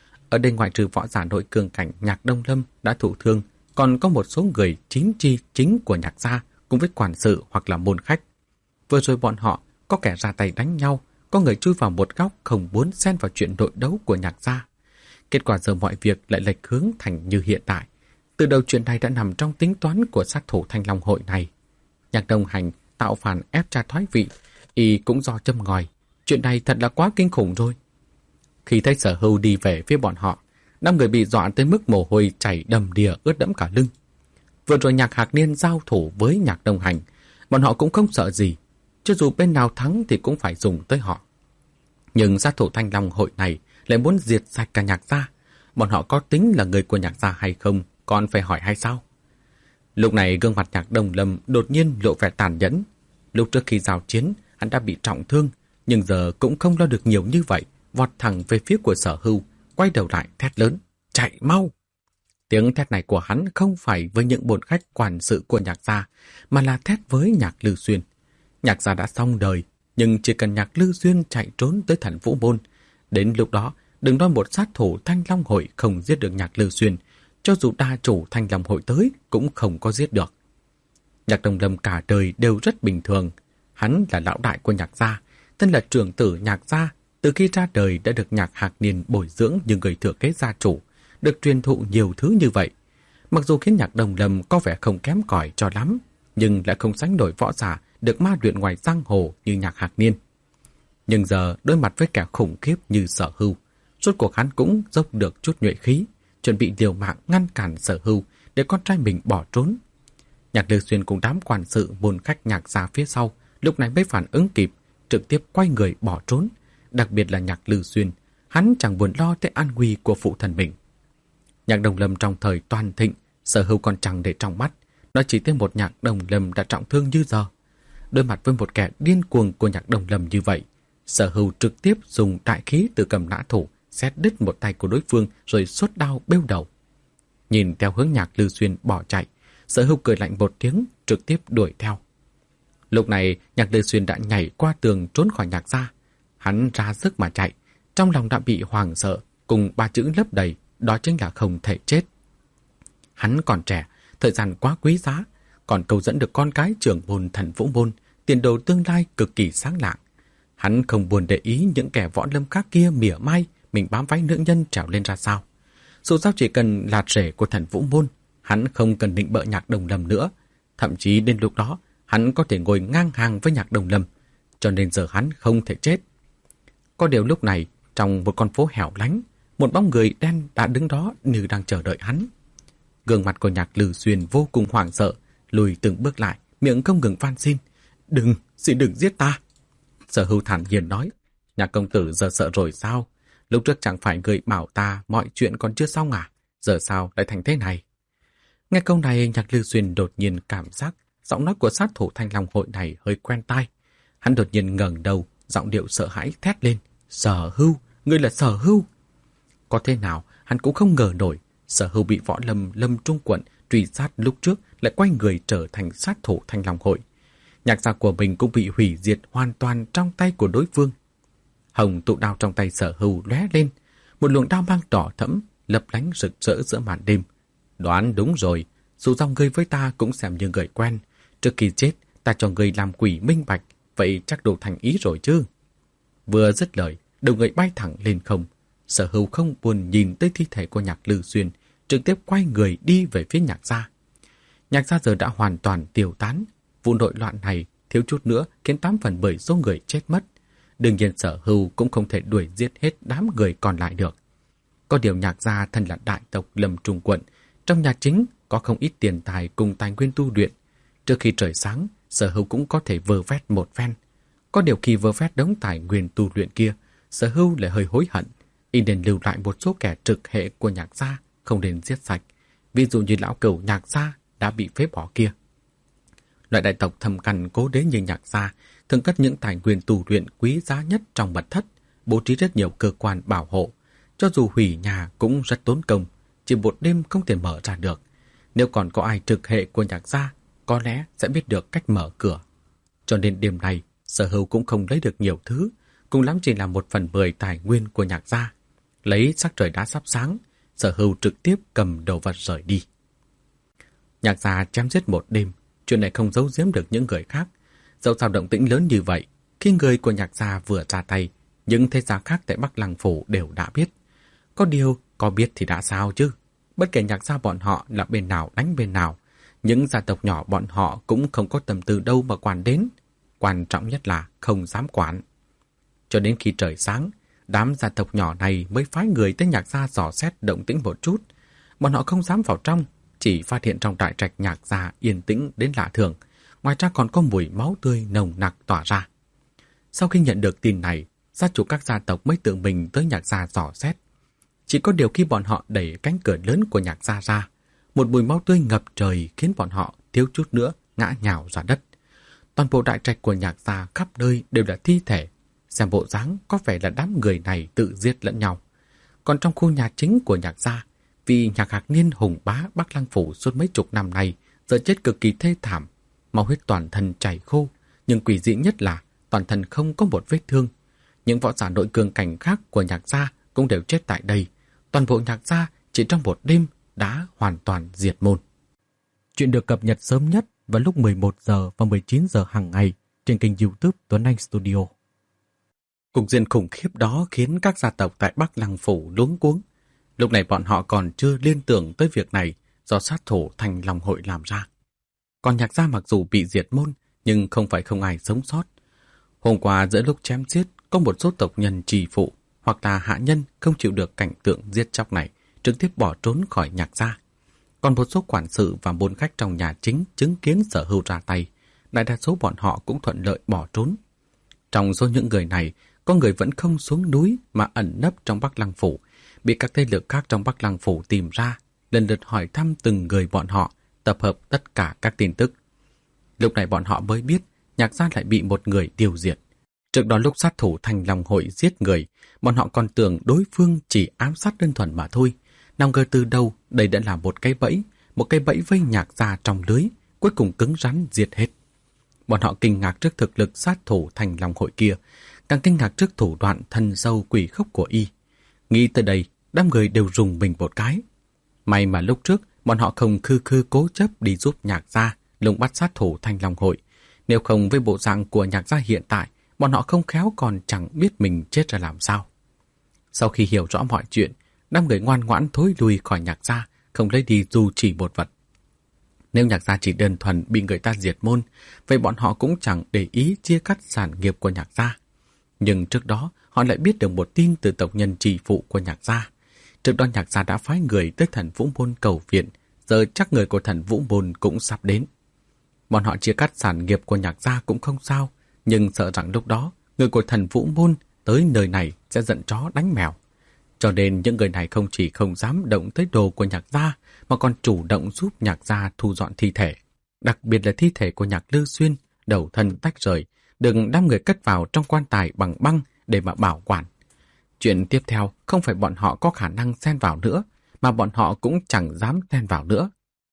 Ở đây ngoại trừ võ giả nội cường cảnh Nhạc Đông Lâm đã thụ thương, còn có một số người chính chi chính của Nhạc gia cùng với quản sự hoặc là môn khách. Vừa rồi bọn họ có kẻ ra tay đánh nhau, có người chui vào một góc không muốn xen vào chuyện nội đấu của Nhạc gia. Kết quả giờ mọi việc lại lệch hướng thành như hiện tại. Từ đầu chuyện này đã nằm trong tính toán của sát thủ Thanh Long hội này. Nhạc Đông Hành tạo phản ép cha thoái vị, y cũng do châm ngòi. Chuyện này thật là quá kinh khủng rồi. Khi thấy Sở Hưu đi về phía bọn họ, 5 người bị dọa tới mức mồ hôi chảy đầm đìa ướt đẫm cả lưng. Vừa rồi Nhạc Hạc Niên giao thủ với Nhạc Đông Hành, bọn họ cũng không sợ gì. Cho dù bên nào thắng thì cũng phải dùng tới họ. Nhưng sát thủ Thanh Long hội này lại muốn diệt sạch cả Nhạc gia. Bọn họ có tính là người của Nhạc gia hay không, còn phải hỏi hay sao? Lúc này gương mặt Nhạc Đông Lâm đột nhiên lộ vẻ tàn nhẫn. Lúc trước khi giao chiến, hắn đã bị trọng thương, nhưng giờ cũng không lo được nhiều như vậy, vọt thẳng về phía của Sở Hưu, quay đầu lại thét lớn, chạy mau! Tiếng thét này của hắn không phải với những bổn khách quản sự của Nhạc gia, mà là thét với Nhạc Lư Xuyên. Nhạc gia đã xong đời, nhưng chỉ cần Nhạc Lư Xuyên chạy trốn tới Thần Vũ Môn, đến lúc đó đừng nói một sát thủ Thanh Long hội không giết được Nhạc Lư Xuyên, cho dù đa chủ Thanh Long hội tới cũng không có giết được. Nhạc Đông Lâm cả đời đều rất bình thường. Hắn là lão đại của Nhạc gia, thân là trưởng tử Nhạc gia, từ khi ra đời đã được Nhạc Hạc Niên bồi dưỡng như người thừa kế gia chủ, được truyền thụ nhiều thứ như vậy. Mặc dù khiến Nhạc Đông Lâm có vẻ không kém cỏi cho lắm, nhưng lại không sánh nổi võ giả được ma luyện ngoài giang hồ như Nhạc Hạc Niên. Nhưng giờ đối mặt với kẻ khủng khiếp như Sở Hưu, rốt cuộc hắn cũng dốc được chút nhuệ khí, chuẩn bị liều mạng ngăn cản Sở Hưu để con trai mình bỏ trốn. Nhạc Lư Xuyên cùng đám quản sự môn khách Nhạc gia phía sau lúc này mới phản ứng kịp, trực tiếp quay người bỏ trốn. Đặc biệt là Nhạc Lư Xuyên, hắn chẳng buồn lo tới an nguy của phụ thần mình. Nhạc Đồng Lâm trong thời toàn thịnh, Sở Hưu còn chẳng để trong mắt, nó chỉ tên một Nhạc Đồng Lâm đã trọng thương như giờ. Đối mặt với một kẻ điên cuồng của Nhạc Đồng Lâm như vậy, Sở Hưu trực tiếp dùng đại khí từ cầm nã thủ xét đứt một tay của đối phương rồi xuất đao bêu đầu. Nhìn theo hướng Nhạc Lư Xuyên bỏ chạy, Sở Hưu cười lạnh một tiếng, trực tiếp đuổi theo. Lúc này, Nhạc Lư Xuyên đã nhảy qua tường trốn khỏi Nhạc gia. Hắn ra sức mà chạy, trong lòng đã bị hoảng sợ, cùng ba chữ lấp đầy, đó chính là không thể chết. Hắn còn trẻ, thời gian quá quý giá, còn câu dẫn được con cái trưởng môn Thần Vũ môn, tiền đồ tương lai cực kỳ sáng lạng. Hắn không buồn để ý những kẻ võ lâm khác kia mỉa mai mình bám váy nữ nhân trèo lên ra sao. Dù sao chỉ cần là rể của Thần Vũ môn, hắn không cần định bợ Nhạc Đồng Lâm nữa. Thậm chí đến lúc đó, hắn có thể ngồi ngang hàng với Nhạc Đồng Lâm, cho nên giờ hắn không thể chết. Có điều lúc này, trong một con phố hẻo lánh, một bóng người đen đã đứng đó như đang chờ đợi hắn. Gương mặt của Nhạc Lư Xuyên vô cùng hoảng sợ, lùi từng bước lại, miệng không ngừng van xin. Đừng, xin đừng giết ta. Sở Hưu thản nhiên nói, Nhạc công tử giờ sợ rồi sao? Lúc trước chẳng phải người bảo ta mọi chuyện còn chưa xong à? Giờ sao lại thành thế này? Nghe câu này, Nhạc Lư Xuyên đột nhiên cảm giác giọng nói của sát thủ Thanh Long hội này hơi quen tai. Hắn đột nhiên ngẩng đầu, giọng điệu sợ hãi thét lên. Sở Hưu, ngươi là Sở Hưu. Có thế nào, hắn cũng không ngờ nổi. Sở Hưu bị võ lâm Lâm Trung quận truy sát lúc trước lại quay người trở thành sát thủ Thanh Long hội. Nhạc gia của mình cũng bị hủy diệt hoàn toàn trong tay của đối phương. Hồng tụ đao trong tay Sở Hưu lóe lên, một luồng đao mang đỏ thẫm lấp lánh rực rỡ giữa màn đêm. Đoán đúng rồi, dù dòng ngươi với ta cũng xem như người quen. Trước khi chết, ta cho ngươi làm quỷ minh bạch, vậy chắc đủ thành ý rồi chứ. Vừa dứt lời, đầu người bay thẳng lên không. Sở Hưu không buồn nhìn tới thi thể của Nhạc Lư Xuyên, trực tiếp quay người đi về phía Nhạc gia. Nhạc gia giờ đã hoàn toàn tiêu tán. Vụ nội loạn này thiếu chút nữa khiến 8 phần 10 số người chết mất. Đương nhiên Sở Hưu cũng không thể đuổi giết hết đám người còn lại được. Có điều Nhạc gia thân là đại tộc Lâm Trung quận, trong nhà chính có không ít tiền tài cùng tài nguyên tu luyện. Trước khi trời sáng, Sở Hưu cũng có thể vơ vét một phen. Có điều khi vơ vét đống tài nguyên tu luyện kia, Sở Hưu lại hơi hối hận. Y nên lưu lại một số kẻ trực hệ của Nhạc gia, không nên giết sạch. Ví dụ như lão cẩu Nhạc gia đã bị phế bỏ kia. Loại đại tộc thâm căn cố đế như Nhạc gia thường cất những tài nguyên tu luyện quý giá nhất trong mật thất, bố trí rất nhiều cơ quan bảo hộ. Cho dù hủy nhà cũng rất tốn công, chỉ một đêm không thể mở ra được. Nếu còn có ai trực hệ của Nhạc gia, có lẽ sẽ biết được cách mở cửa. Cho nên đêm này, Sở Hưu cũng không lấy được nhiều thứ, cùng lắm chỉ là 1/10 tài nguyên của Nhạc gia. Lấy sắc trời đã sắp sáng, Sở Hưu trực tiếp cầm đồ vật rời đi. Nhạc gia chém giết một đêm, chuyện này không giấu giếm được những người khác. Dẫu sao động tĩnh lớn như vậy, khi người của Nhạc gia vừa ra tay, những thế gia khác tại Bắc Lăng Phủ đều đã biết. Có điều, có biết thì đã sao chứ? Bất kể Nhạc gia bọn họ là bên nào đánh bên nào, những gia tộc nhỏ bọn họ cũng không có tâm tư đâu mà quản đến. Quan trọng nhất là không dám quản. Cho đến khi trời sáng, đám gia tộc nhỏ này mới phái người tới Nhạc gia dò xét động tĩnh một chút. Bọn họ không dám vào trong, chỉ phát hiện trong đại trạch Nhạc gia yên tĩnh đến lạ thường. Ngoài ra còn có mùi máu tươi nồng nặc tỏa ra. Sau khi nhận được tin này, gia chủ các gia tộc mới tự mình tới Nhạc gia dò xét. Chỉ có điều khi bọn họ đẩy cánh cửa lớn của Nhạc gia ra, một mùi máu tươi ngập trời khiến bọn họ thiếu chút nữa ngã nhào ra đất. Toàn bộ đại trạch của Nhạc gia khắp nơi đều là thi thể. Xem bộ dáng có vẻ là đám người này tự giết lẫn nhau. Còn trong khu nhà chính của Nhạc gia, vì Nhạc Hạc Niên hùng bá Bắc Lăng Phủ suốt mấy chục năm nay giờ chết cực kỳ thê thảm, máu huyết toàn thân chảy khô, nhưng quỷ dị nhất là toàn thân không có một vết thương. Những võ giả nội cường cảnh khác của Nhạc gia cũng đều chết tại đây. Toàn bộ Nhạc gia chỉ trong một đêm đã hoàn toàn diệt môn. Chuyện được cập nhật sớm nhất vào lúc 11 giờ và 19 giờ hàng ngày trên kênh YouTube Tuấn Anh Studio. Cục diện khủng khiếp đó khiến các gia tộc tại Bắc Lăng Phủ luống cuống. Lúc này bọn họ còn chưa liên tưởng tới việc này do sát thủ Thanh Long hội làm ra. Còn Nhạc gia mặc dù bị diệt môn, nhưng không phải không ai sống sót. Hôm qua giữa lúc chém giết, có một số tộc nhân trì phụ hoặc là hạ nhân không chịu được cảnh tượng giết chóc này, trực tiếp bỏ trốn khỏi Nhạc gia. Còn một số quản sự và môn khách trong nhà chính chứng kiến Sở Hưu ra tay, đại đa số bọn họ cũng thuận lợi bỏ trốn. Trong số những người này, có người vẫn không xuống núi mà ẩn nấp trong Bắc Lăng Phủ, bị các thế lực khác trong Bắc Lăng Phủ tìm ra, lần lượt hỏi thăm từng người bọn họ, tập hợp tất cả các tin tức. Lúc này bọn họ mới biết Nhạc gia lại bị một người tiêu diệt. Trước đó lúc sát thủ Thành Long Hội giết người, bọn họ còn tưởng đối phương chỉ ám sát đơn thuần mà thôi. Nào ngờ từ đâu đây đã là một cái bẫy vây Nhạc gia trong lưới, cuối cùng cứng rắn diệt hết. Bọn họ kinh ngạc trước thực lực sát thủ Thành Long Hội kia, càng kinh ngạc trước thủ đoạn thần sâu quỷ khốc của y. Nghĩ tới đây, đám người đều rùng mình một cái. May mà lúc trước bọn họ không khư khư cố chấp đi giúp Nhạc gia lùng bắt sát thủ Thành Long Hội. Nếu không với bộ dạng của Nhạc gia hiện tại, bọn họ không khéo còn chẳng biết mình chết ra làm sao. Sau khi hiểu rõ mọi chuyện, đám người ngoan ngoãn thối lui khỏi Nhạc gia, không lấy đi dù chỉ một vật. Nếu Nhạc gia chỉ đơn thuần bị người ta diệt môn, vậy bọn họ cũng chẳng để ý chia cắt sản nghiệp của Nhạc gia. Nhưng trước đó, họ lại biết được một tin từ tộc nhân trì phụ của Nhạc gia. Trước đó Nhạc gia đã phái người tới Thần Vũ Môn cầu viện, giờ chắc người của Thần Vũ Môn cũng sắp đến. Bọn họ chia cắt sản nghiệp của Nhạc gia cũng không sao, nhưng sợ rằng lúc đó, người của Thần Vũ Môn tới nơi này sẽ giận chó đánh mèo. Cho nên những người này không chỉ không dám động tới đồ của Nhạc gia, mà còn chủ động giúp Nhạc gia thu dọn thi thể. Đặc biệt là thi thể của Nhạc Lư Xuyên, đầu thân tách rời, được đám người cất vào trong quan tài bằng băng để mà bảo quản. Chuyện tiếp theo không phải bọn họ có khả năng xen vào nữa, mà bọn họ cũng chẳng dám xen vào nữa.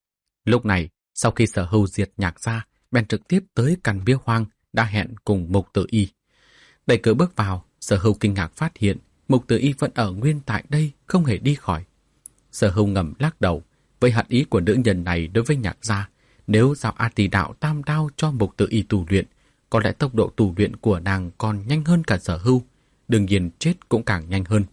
Lúc này, sau khi Sở Hưu diệt Nhạc gia, bèn trực tiếp tới căn bia hoang đã hẹn cùng Mục Tử Y. Đẩy cửa bước vào, Sở Hưu kinh ngạc phát hiện Mục Tử Y vẫn ở nguyên tại đây, không hề đi khỏi. Sở Hưu ngầm lắc đầu, với hận ý của nữ nhân này đối với Nhạc gia, nếu giao A Tỳ Đạo Tam Đao cho Mục Tử Y tu luyện, có lẽ tốc độ tu luyện của nàng còn nhanh hơn cả Sở Hưu, đương nhiên chết cũng càng nhanh hơn.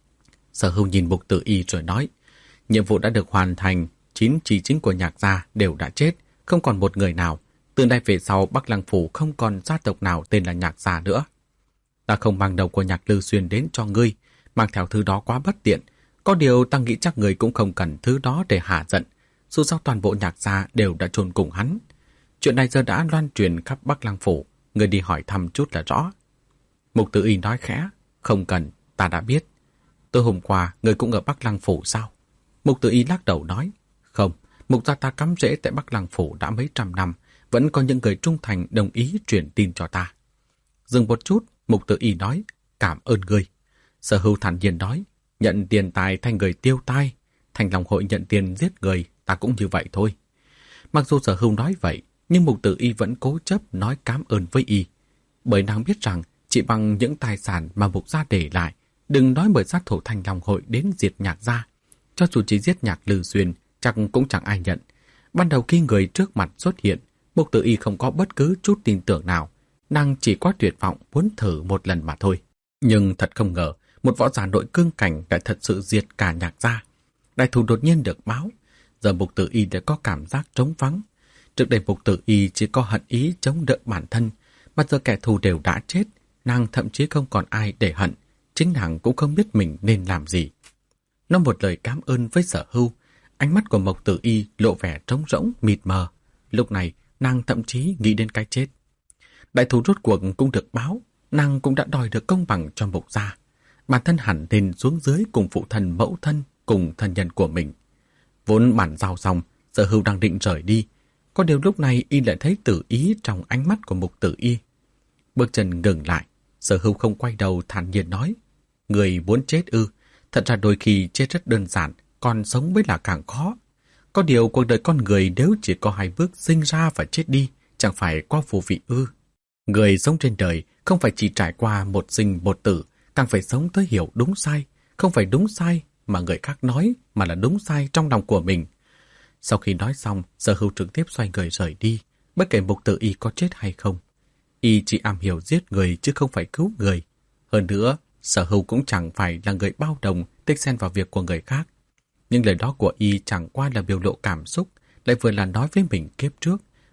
Sở Hưu nhìn Mục Tử Y rồi nói, nhiệm vụ đã được hoàn thành, 9 chỉ chính của Nhạc gia đều đã chết, không còn một người nào. Từ nay về sau Bắc Lăng Phủ không còn gia tộc nào tên là Nhạc gia nữa. Ta không mang đầu của Nhạc Lư Xuyên đến cho ngươi, mang theo thứ đó quá bất tiện. Có điều ta nghĩ chắc người cũng không cần thứ đó để hả giận, dù sao toàn bộ Nhạc gia đều đã chôn cùng hắn. Chuyện này giờ đã loan truyền khắp Bắc Lăng Phủ, người đi hỏi thăm chút là rõ. Mục Tử Y nói khẽ, không cần, ta đã biết. Tối hôm qua, người cũng ở Bắc Lăng Phủ sao? Mục Tử Y lắc đầu nói, không, Mục gia ta cắm rễ tại Bắc Lăng Phủ đã mấy trăm năm, vẫn có những người trung thành đồng ý truyền tin cho ta. Dừng một chút, Mục Tử Y nói, cảm ơn ngươi. Sở Hưu thản nhiên nói, nhận tiền tài thay người tiêu tai, Thành Long Hội nhận tiền giết người, ta cũng như vậy thôi. Mặc dù Sở Hưu nói vậy, nhưng Mục Tử Y vẫn cố chấp nói cảm ơn với y. Bởi nàng biết rằng, chỉ bằng những tài sản mà Mục gia để lại, đừng nói bởi sát thủ Thành Long Hội đến diệt Nhạc gia. Cho dù chỉ giết Nhạc Lư Xuyên, chắc cũng chẳng ai nhận. Ban đầu khi người trước mặt xuất hiện, Mục Tử Y không có bất cứ chút tin tưởng nào. Nàng chỉ có tuyệt vọng muốn thử một lần mà thôi. Nhưng thật không ngờ, một võ giả nội cương cảnh đã thật sự diệt cả Nhạc gia. Đại thù đột nhiên được báo. Giờ Mục Tử Y đã có cảm giác trống vắng. Trước đây Mục Tử Y chỉ có hận ý chống đỡ bản thân, mà giờ kẻ thù đều đã chết, nàng thậm chí không còn ai để hận, chính nàng cũng không biết mình nên làm gì. Nói một lời cảm ơn với Sở Hưu, ánh mắt của Mục Tử Y lộ vẻ trống rỗng, mịt mờ. Lúc này, nàng thậm chí nghĩ đến cái chết. Đại thù rốt cuộc cũng được báo, nàng cũng đã đòi được công bằng cho Mục gia. Bản thân hẳn lên xuống dưới cùng phụ thân mẫu thân, cùng thân nhân của mình. Vốn bản giao xong, Sở Hưu đang định rời đi. Có điều lúc này y lại thấy Tử Ý trong ánh mắt của Mục Tử Y. Bước chân ngừng lại, Sở Hưu không quay đầu thản nhiên nói, người muốn chết ư? Thật ra đôi khi chết rất đơn giản, còn sống mới là càng khó. Có điều cuộc đời con người nếu chỉ có 2 bước sinh ra và chết đi, chẳng phải quá vô vị ư? Người sống trên đời không phải chỉ trải qua một sinh một tử, càng phải sống tới hiểu đúng sai, không phải đúng sai mà người khác nói, mà là đúng sai trong lòng của mình. Sau khi nói xong, Sở Hưu trực tiếp xoay người rời đi, bất kể Mục Tử Y có chết hay không. Y chỉ am hiểu giết người chứ không phải cứu người. Hơn nữa, Sở Hưu cũng chẳng phải là người bao đồng tích xen vào việc của người khác. Nhưng lời đó của y chẳng qua là biểu lộ cảm xúc, lại vừa là nói với mình kiếp trước,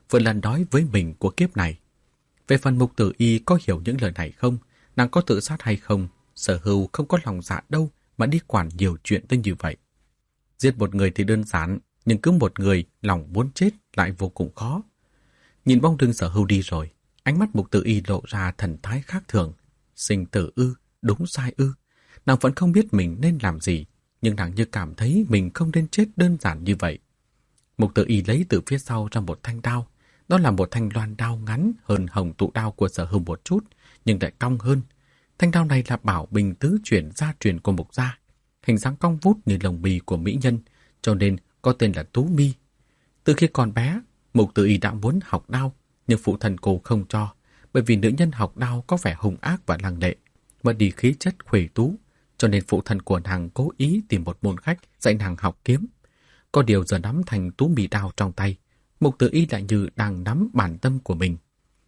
vừa lần đói với mình của kiếp này. Về phần Mục Tử Y có hiểu những lời này không, nàng có tự sát hay không, Sở Hưu không có lòng dạ đâu mà đi quản nhiều chuyện tới như vậy. Giết một người thì đơn giản, nhưng cứ một người lòng muốn chết lại vô cùng khó. Nhìn bóng lưng Sở Hưu đi rồi, ánh mắt Mục Tử Y lộ ra thần thái khác thường. Sinh tử ư, đúng sai ư. Nàng vẫn không biết mình nên làm gì, nhưng nàng như cảm thấy mình không nên chết đơn giản như vậy. Mục Tử Y lấy từ phía sau ra một thanh đao. Đó là một thanh loan đao ngắn hơn hồng tụ đao của Sở Hưu một chút, nhưng lại cong hơn. Thanh đao này là bảo bình tứ chuyển gia truyền của Mục gia, hình dáng cong vút như lồng bì của mỹ nhân, cho nên có tên là Tú Mi. Từ khi còn bé, Mục Tử Y đã muốn học đao, nhưng phụ thân cô không cho, bởi vì nữ nhân học đao có vẻ hung ác và lăng lệ, mất đi khí chất khuê tú, cho nên phụ thân của nàng cố ý tìm một môn khách dạy nàng học kiếm. Có điều giờ nắm thành Tú Mi đao trong tay, Mục Tử Y lại như đang nắm bản tâm của mình.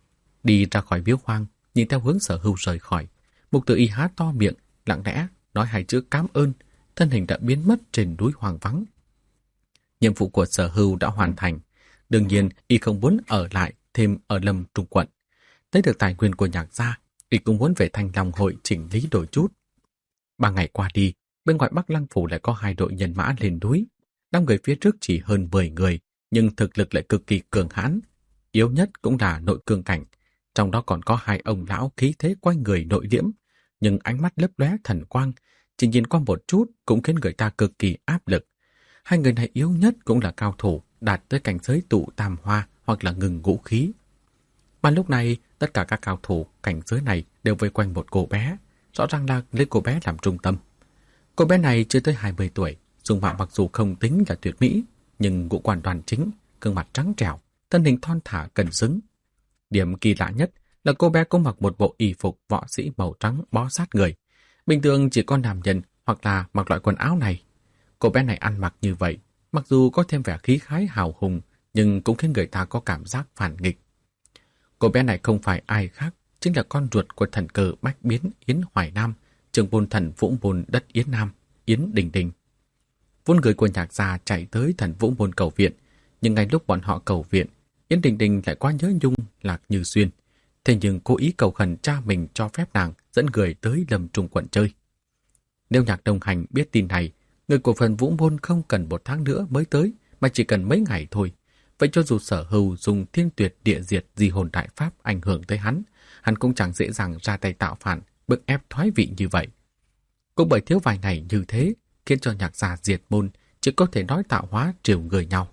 Đi ra khỏi miếu hoang, nhìn theo hướng Sở Hưu rời khỏi, Mục Tử Y há to miệng, lặng lẽ nói hai chữ cảm ơn, thân hình đã biến mất trên núi hoang vắng. Nhiệm vụ của Sở Hưu đã hoàn thành, đương nhiên y không muốn ở lại thêm ở Lâm Trung quận. Lấy được tài nguyên của Nhạc gia, y cũng muốn về Thanh Long hội chỉnh lý đổi chút. 3 ngày qua đi, bên ngoài Bắc Lăng phủ lại có 2 đội nhân mã lên núi. 5 người phía trước chỉ hơn 10 người, nhưng thực lực lại cực kỳ cường hãn. Yếu nhất cũng là nội cương cảnh, trong đó còn có 2 ông lão khí thế quanh người nội liễm, nhưng ánh mắt lấp lóe thần quang, chỉ nhìn qua một chút cũng khiến người ta cực kỳ áp lực. 2 người này yếu nhất cũng là cao thủ, đạt tới cảnh giới tụ tam hoa hoặc là ngừng ngũ khí. Mà lúc này, tất cả các cao thủ cảnh giới này đều vây quanh một cô bé, rõ ràng là lấy cô bé làm trung tâm. Cô bé này chưa tới 20 tuổi, dung mạo mặc dù không tính là tuyệt mỹ, nhưng ngũ quan đoan chính, gương mặt trắng trẻo, thân hình thon thả cân xứng. Điểm kỳ lạ nhất là cô bé cũng mặc một bộ y phục võ sĩ màu trắng bó sát người. Bình thường chỉ có nam nhân hoặc là mặc loại quần áo này. Cô bé này ăn mặc như vậy, mặc dù có thêm vẻ khí khái hào hùng, nhưng cũng khiến người ta có cảm giác phản nghịch. Cô bé này không phải ai khác, chính là con ruột của thần cờ bách biến Yến Hoài Nam, trưởng môn thần Vũ môn đất Yến Nam, Yến Đình Đình. Vốn người của Nhạc gia chạy tới thần Vũ môn cầu viện, nhưng ngay lúc bọn họ cầu viện, Yến Đình Đình lại quá nhớ nhung Lạc Như Xuyên. Thế nhưng cố ý cầu khẩn cha mình cho phép nàng dẫn người tới Lâm Trung quận chơi. Nếu Nhạc đồng hành biết tin này, người của phần Vũ môn không cần 1 tháng nữa mới tới, mà chỉ cần mấy ngày thôi. Vậy cho dù Sở Hưu dùng thiên tuyệt địa diệt di hồn đại pháp ảnh hưởng tới hắn cũng chẳng dễ dàng ra tay tạo phản, bức ép thoái vị như vậy. Cũng bởi thiếu vài ngày như thế, khiến cho Nhạc gia diệt môn chỉ có thể nói tạo hóa triều người nhau.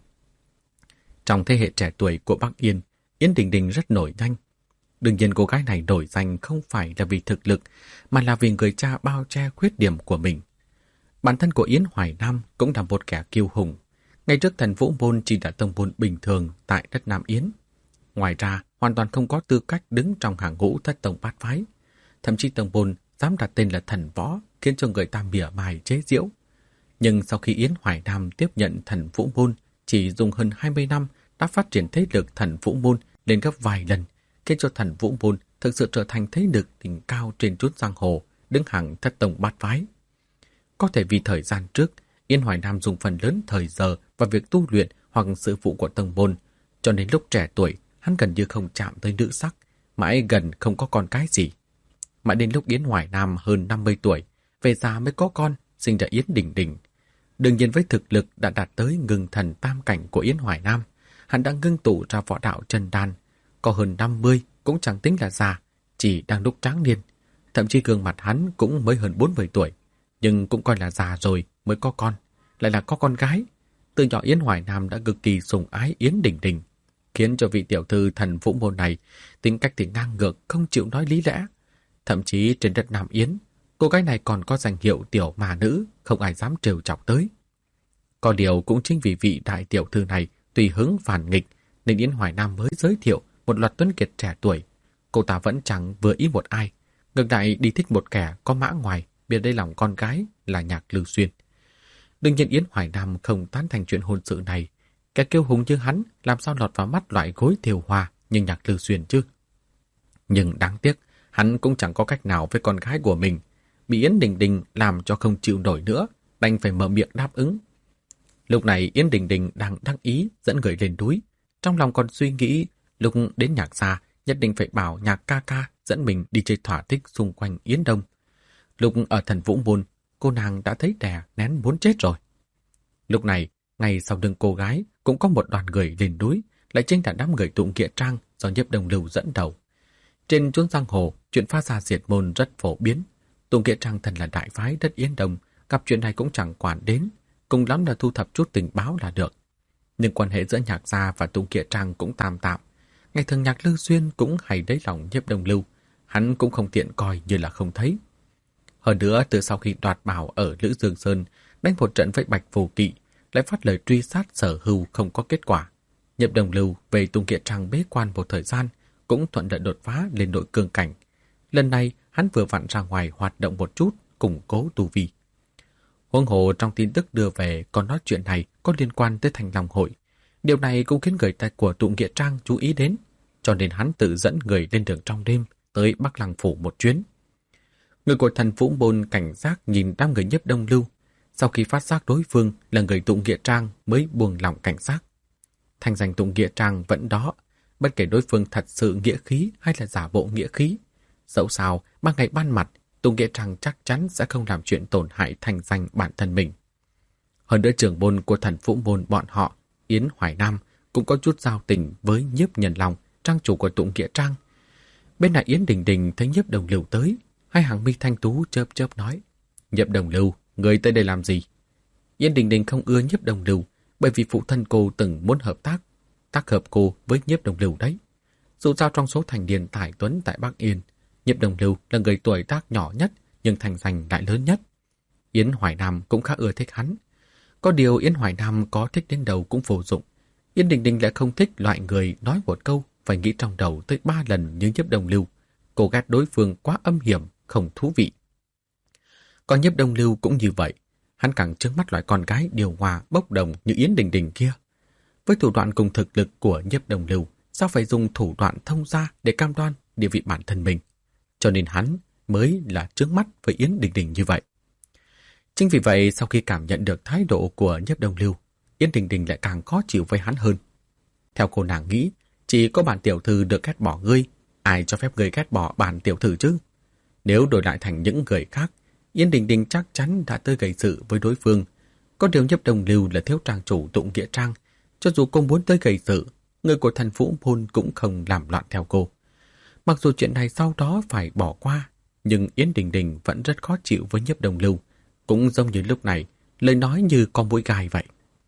Trong thế hệ trẻ tuổi của Bắc Yên, Yến Đình Đình rất nổi danh. Đương nhiên cô gái này nổi danh không phải là vì thực lực, mà là vì người cha bao che khuyết điểm của mình. Bản thân của Yến Hoài Nam cũng là một kẻ kiêu hùng. Ngày trước thần Vũ môn chỉ là tông môn bình thường tại đất Nam Yến. Ngoài ra, hoàn toàn không có tư cách đứng trong hàng ngũ thất tông bát phái. Thậm chí tông môn dám đặt tên là thần võ, khiến cho người ta mỉa mai chế giễu. Nhưng sau khi Yến Hoài Nam tiếp nhận thần Vũ môn, chỉ dùng hơn 20 năm đã phát triển thế lực thần Vũ môn lên gấp vài lần, khiến cho thần Vũ môn thực sự trở thành thế lực đỉnh cao trên chốn giang hồ, đứng hàng thất tông bát phái. Có thể vì thời gian trước, Yến Hoài Nam dùng phần lớn thời giờ vào việc tu luyện hoặc sự vụ của tông môn, cho nên lúc trẻ tuổi hắn gần như không chạm tới nữ sắc, mãi gần không có con cái gì. Mãi đến lúc Yến Hoài Nam hơn 50 tuổi, về già mới có con, sinh ra Yến Đình Đình. Đương nhiên với thực lực đã đạt tới ngưng thần tam cảnh của Yến Hoài Nam, hắn đã ngưng tụ ra võ đạo chân đan, có hơn 50 cũng chẳng tính là già, chỉ đang lúc tráng niên. Thậm chí gương mặt hắn cũng mới hơn 40 tuổi, nhưng cũng coi là già rồi mới có con, lại là có con gái. Từ nhỏ Yến Hoài Nam đã cực kỳ sủng ái Yến Đình Đình, khiến cho vị tiểu thư thần Vũ môn này tính cách thì ngang ngược, không chịu nói lý lẽ. Thậm chí trên đất Nam Yến, cô gái này còn có danh hiệu tiểu mà nữ, không ai dám trêu chọc tới. Có điều cũng chính vì vị đại tiểu thư này tùy hứng phản nghịch, nên Yến Hoài Nam mới giới thiệu một loạt tuấn kiệt trẻ tuổi. Cô ta vẫn chẳng vừa ý một ai, ngược lại đi thích một kẻ có mã ngoài, biết đây lòng con gái là Nhạc Lưu Xuyên. Đương nhiên Yến Hoài Nam không tán thành chuyện hôn sự này. Kẻ kiêu hùng như hắn làm sao lọt vào mắt loại gối thiều hòa như Nhạc Lưu Xuyên chứ. Nhưng đáng tiếc, hắn cũng chẳng có cách nào với con gái của mình. Bị Yến Đình Đình làm cho không chịu nổi nữa, đành phải mở miệng đáp ứng. Lúc này Yến Đình Đình đang đắc ý dẫn người lên núi. Trong lòng còn suy nghĩ lúc đến Nhạc gia nhất định phải bảo Nhạc ca ca dẫn mình đi chơi thỏa thích xung quanh Yến Đông. Lúc ở Thần Vũ Môn, cô nàng đã thấy đè nén muốn chết rồi. Lúc này, ngay sau lưng cô gái cũng có một đoàn người lên núi, lại chính là đám người Tụng Nghĩa Trang do Nhiếp Đồng Lưu dẫn đầu. Trên chốn giang hồ, chuyện phá gia diệt môn rất phổ biến. Tụng Nghĩa Trang thần là đại phái đất Yến Đông, gặp chuyện này cũng chẳng quản đến, cùng lắm là thu thập chút tình báo là được. Nhưng quan hệ giữa Nhạc gia và Tụng Nghĩa Trang cũng tạm tạm. Ngày thường Nhạc Lư Xuyên cũng hay lấy lòng Nhiếp Đồng Lưu, hắn cũng không tiện coi như là không thấy. Hơn nữa, từ sau khi đoạt bảo ở Lữ Dương Sơn, đánh một trận với Bạch Phù Kỵ, lại phát lời truy sát Sở Hưu không có kết quả. Nhiếp Đồng Lưu về Tụng Nghĩa Trang bế quan một thời gian, cũng thuận lợi đột phá lên nội cương cảnh. Lần này, hắn vừa vặn ra ngoài hoạt động một chút, củng cố tu vi. Huống hồ trong tin tức đưa về còn nói chuyện này có liên quan tới Thanh Long Hội. Điều này cũng khiến người ta của Tụng Nghĩa Trang chú ý đến, cho nên hắn tự dẫn người lên đường trong đêm tới Bắc Lăng Phủ một chuyến. Người của Thần Vũ Môn cảnh giác nhìn đám người Nhiếp Đông Lưu, sau khi phát giác đối phương là người Tụng Nghĩa Trang mới buông lỏng cảnh giác. Thanh danh Tụng Nghĩa Trang vẫn đó, bất kể đối phương thật sự nghĩa khí hay là giả bộ nghĩa khí. Dẫu sao, ban ngày ban mặt, Tụng Nghĩa Trang chắc chắn sẽ không làm chuyện tổn hại thành danh bản thân mình. Hơn nữa trưởng môn của Thần Vũ Môn bọn họ, Yến Hoài Nam, cũng có chút giao tình với Nhiếp Nhân Long, trang chủ của Tụng Nghĩa Trang. Bên này Yến Đình Đình thấy Nhiếp Đồng Lưu tới, hai hàng mi thanh tú chớp chớp nói: Nhiếp Đồng Lưu, người tới đây làm gì? Yến Đình Đình không ưa Nhiếp Đồng Lưu, bởi vì phụ thân cô từng muốn tác hợp cô với Nhiếp Đồng Lưu đấy. Dù sao trong số thành niên tài tuấn tại Bắc Yên, Nhiếp Đồng Lưu là người tuổi tác nhỏ nhất nhưng thành danh lại lớn nhất. Yến Hoài Nam cũng khá ưa thích hắn. Có điều Yến Hoài Nam có thích đến đầu cũng vô dụng. Yến Đình Đình lại không thích loại người nói một câu phải nghĩ trong đầu tới 3 lần như Nhiếp Đồng Lưu. Cô ghét đối phương quá âm hiểm, không thú vị. Còn Nhiếp Đồng Lưu cũng như vậy. Hắn càng trướng mắt loại con gái điều hòa bốc đồng như Yến Đình Đình kia. Với thủ đoạn cùng thực lực của Nhiếp Đồng Lưu, sao phải dùng thủ đoạn thông gia để cam đoan địa vị bản thân mình? Cho nên hắn mới là trướng mắt với Yến Đình Đình như vậy. Chính vì vậy, sau khi cảm nhận được thái độ của Nhiếp Đồng Lưu, Yến Đình Đình lại càng khó chịu với hắn hơn. Theo cô nàng nghĩ, chỉ có bản tiểu thư được ghét bỏ ngươi, ai cho phép ngươi ghét bỏ bản tiểu thư chứ? Nếu đổi lại thành những người khác, Yến Đình Đình chắc chắn đã tới gây sự với đối phương. Có điều Nhiếp Đồng Lưu là thiếu trang chủ Tụng Nghĩa Trang, cho dù cô muốn tới gây sự, người của Thần Vũ Môn cũng không làm loạn theo cô. Mặc dù chuyện này sau đó phải bỏ qua, nhưng Yến Đình Đình vẫn rất khó chịu với Nhiếp Đồng Lưu, cũng giống như lúc này, lời nói như con mũi gai vậy.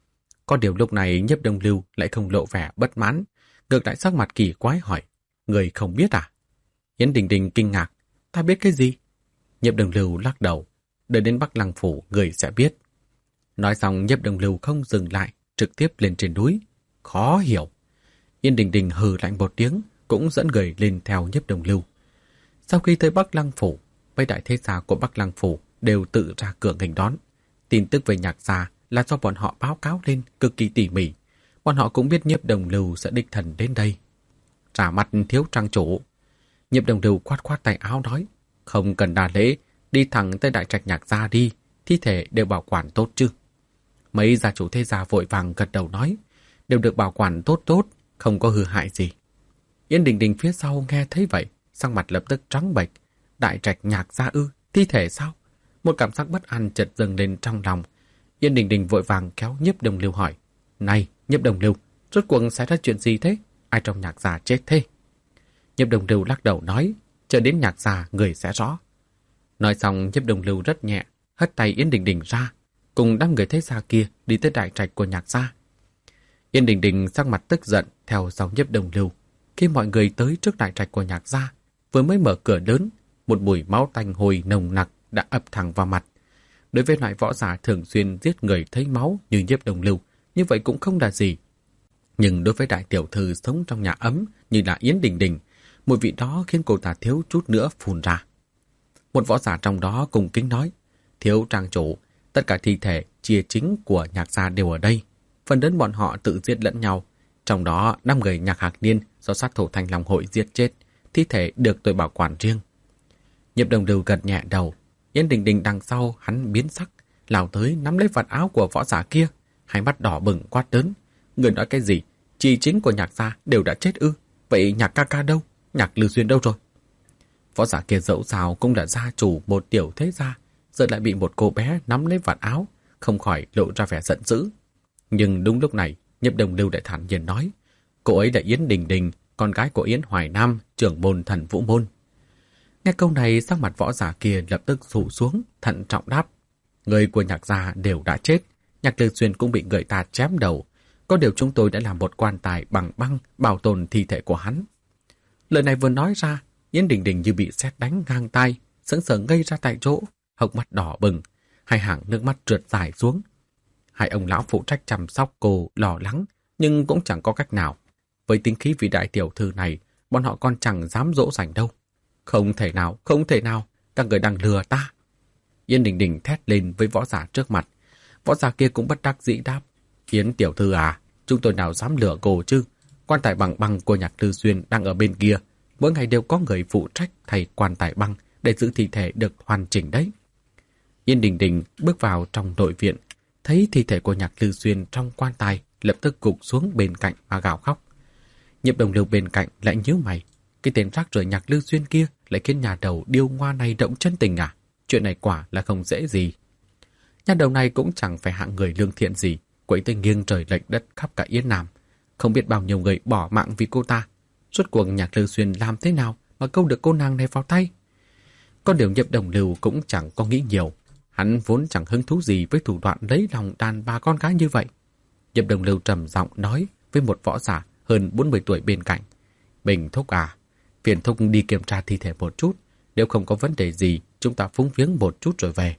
Có điều lúc này Nhiếp Đồng Lưu lại không lộ vẻ bất mãn, ngược lại sắc mặt kỳ quái hỏi: Người không biết à? Yến Đình Đình kinh ngạc: Ta biết cái gì? Nhiếp Đồng Lưu lắc đầu: Đợi đến Bắc Lăng Phủ người sẽ biết. Nói xong Nhiếp Đồng Lưu không dừng lại, trực tiếp lên trên núi. Khó hiểu. Yến Đình Đình hừ lạnh một tiếng, cũng dẫn người lên theo Nhiếp Đồng Lưu. Sau khi tới Bắc Lăng Phủ, mấy đại thế gia của Bắc Lăng Phủ đều tự ra cửa nghênh đón. Tin tức về Nhạc gia là do bọn họ báo cáo lên cực kỳ tỉ mỉ. Bọn họ cũng biết Nhiếp Đồng Lưu sẽ đích thân đến đây. Trả mặt thiếu trang chủ. Nhiếp Đồng Lưu khoát khoát tay áo nói: Không cần đa lễ, đi thẳng tới đại trạch Nhạc gia đi, thi thể đều bảo quản tốt chứ? Mấy gia chủ thế gia vội vàng gật đầu nói: Đều được bảo quản tốt tốt, không có hư hại gì. Yến Đình Đình phía sau nghe thấy vậy, sắc mặt lập tức trắng bệch. Đại trạch Nhạc gia ư? Thi thể sao? Một cảm giác bất an chợt dâng lên trong lòng. Yến Đình Đình vội vàng kéo Nhiếp Đồng Lưu hỏi: Này, Nhiếp Đồng Lưu, rốt cuộc xảy ra chuyện gì thế? Ai trong Nhạc gia chết thế? Nhiếp Đồng Lưu lắc đầu nói: Chờ đến Nhạc gia người sẽ rõ. Nói xong Nhiếp Đồng Lưu rất nhẹ, hất tay Yến Đình Đình ra, cùng đám người thế gia kia đi tới đại trạch của Nhạc gia. Yến Đình Đình sắc mặt tức giận theo sau Nhiếp Đồng Lưu. Khi mọi người tới trước đại trạch của Nhạc gia, vừa mới mở cửa lớn, một mùi máu tanh hôi nồng nặc đã ập thẳng vào mặt. Đối với loại võ giả thường xuyên giết người thấy máu như Nhiếp Đồng Lưu, như vậy cũng không là gì. Nhưng đối với đại tiểu thư sống trong nhà ấm như là Yến Đình Đình, mùi vị đó khiến cô ta thiếu chút nữa phun ra. Một võ giả trong đó cùng kính nói: Thiếu trang chủ, tất cả thi thể chia chính của Nhạc gia đều ở đây. Phần lớn bọn họ tự giết lẫn nhau. Trong đó 5 người Nhạc Hạc Niên do sát thủ Thanh Long Hội giết chết, thi thể được tôi bảo quản riêng. Nhiếp Đồng Lưu gật nhẹ đầu. Yến Đình Đình đằng sau hắn biến sắc, lao tới nắm lấy vạt áo của võ giả kia, hai mắt đỏ bừng quát lớn: Người nói cái gì? Chi chính của Nhạc gia đều đã chết ư? Vậy Nhạc ca ca đâu? Nhạc Lư Xuyên đâu rồi? Võ giả kia dẫu sao cũng là gia chủ một tiểu thế gia, giờ lại bị một cô bé nắm lấy vạt áo, không khỏi lộ ra vẻ giận dữ. Nhưng đúng lúc này, Nhiếp Đồng Lưu lại thản nhiên nói, cô ấy là Yến Đình Đình, con gái của Yến Hoài Nam, trưởng môn Thần Vũ Môn. Nghe câu này, sắc mặt võ giả kia lập tức rủ xuống, thận trọng đáp, người của Nhạc gia đều đã chết, Nhạc Lư Xuyên cũng bị người ta chém đầu. Có điều chúng tôi đã làm một quan tài bằng băng bảo tồn thi thể của hắn. Lời này vừa nói ra, Yến Đình Đình như bị sét đánh ngang tai, sững sờ ngây ra tại chỗ, hốc mắt đỏ bừng, hai hàng nước mắt trượt dài xuống. Hai ông lão phụ trách chăm sóc cô lo lắng, nhưng cũng chẳng có cách nào. Với tính khí vị đại tiểu thư này, bọn họ còn chẳng dám dỗ dành đâu. Không thể nào, không thể nào, các người đang lừa ta. Yến Đình Đình thét lên với võ giả trước mặt. Võ giả kia cũng bất đắc dĩ đáp, Yến tiểu thư à, chúng tôi nào dám lừa cô chứ? Quan tài bằng băng của Nhạc Lư Xuyên đang ở bên kia. Mỗi ngày đều có người phụ trách thay quan tài băng để giữ thi thể được hoàn chỉnh đấy. Yến Đình Đình bước vào trong nội viện, thấy thi thể của Nhạc Lư Xuyên trong quan tài, lập tức gục xuống bên cạnh mà gào khóc. Nhiếp Đồng Lưu bên cạnh lại nhíu mày, cái tên rác rưởi Nhạc Lư Xuyên kia lại khiến nhà đầu điêu ngoa này động chân tình à? Chuyện này quả là không dễ gì. Nhà đầu này cũng chẳng phải hạng người lương thiện gì, quấy tới nghiêng trời lệch đất khắp cả Yến Nam. Không biết bao nhiêu người bỏ mạng vì cô ta. Suốt cuộc Nhạc Lư Xuyên làm thế nào mà câu được cô nàng này vào tay? Có điều Nhiếp Đồng Lưu cũng chẳng có nghĩ nhiều. Hắn vốn chẳng hứng thú gì với thủ đoạn lấy lòng đàn bà con gái như vậy. Nhiếp Đồng Lưu trầm giọng nói với một võ giả hơn 40 tuổi bên cạnh. Bình thúc à, phiền thúc đi kiểm tra thi thể một chút. Nếu không có vấn đề gì, chúng ta phúng viếng một chút rồi về.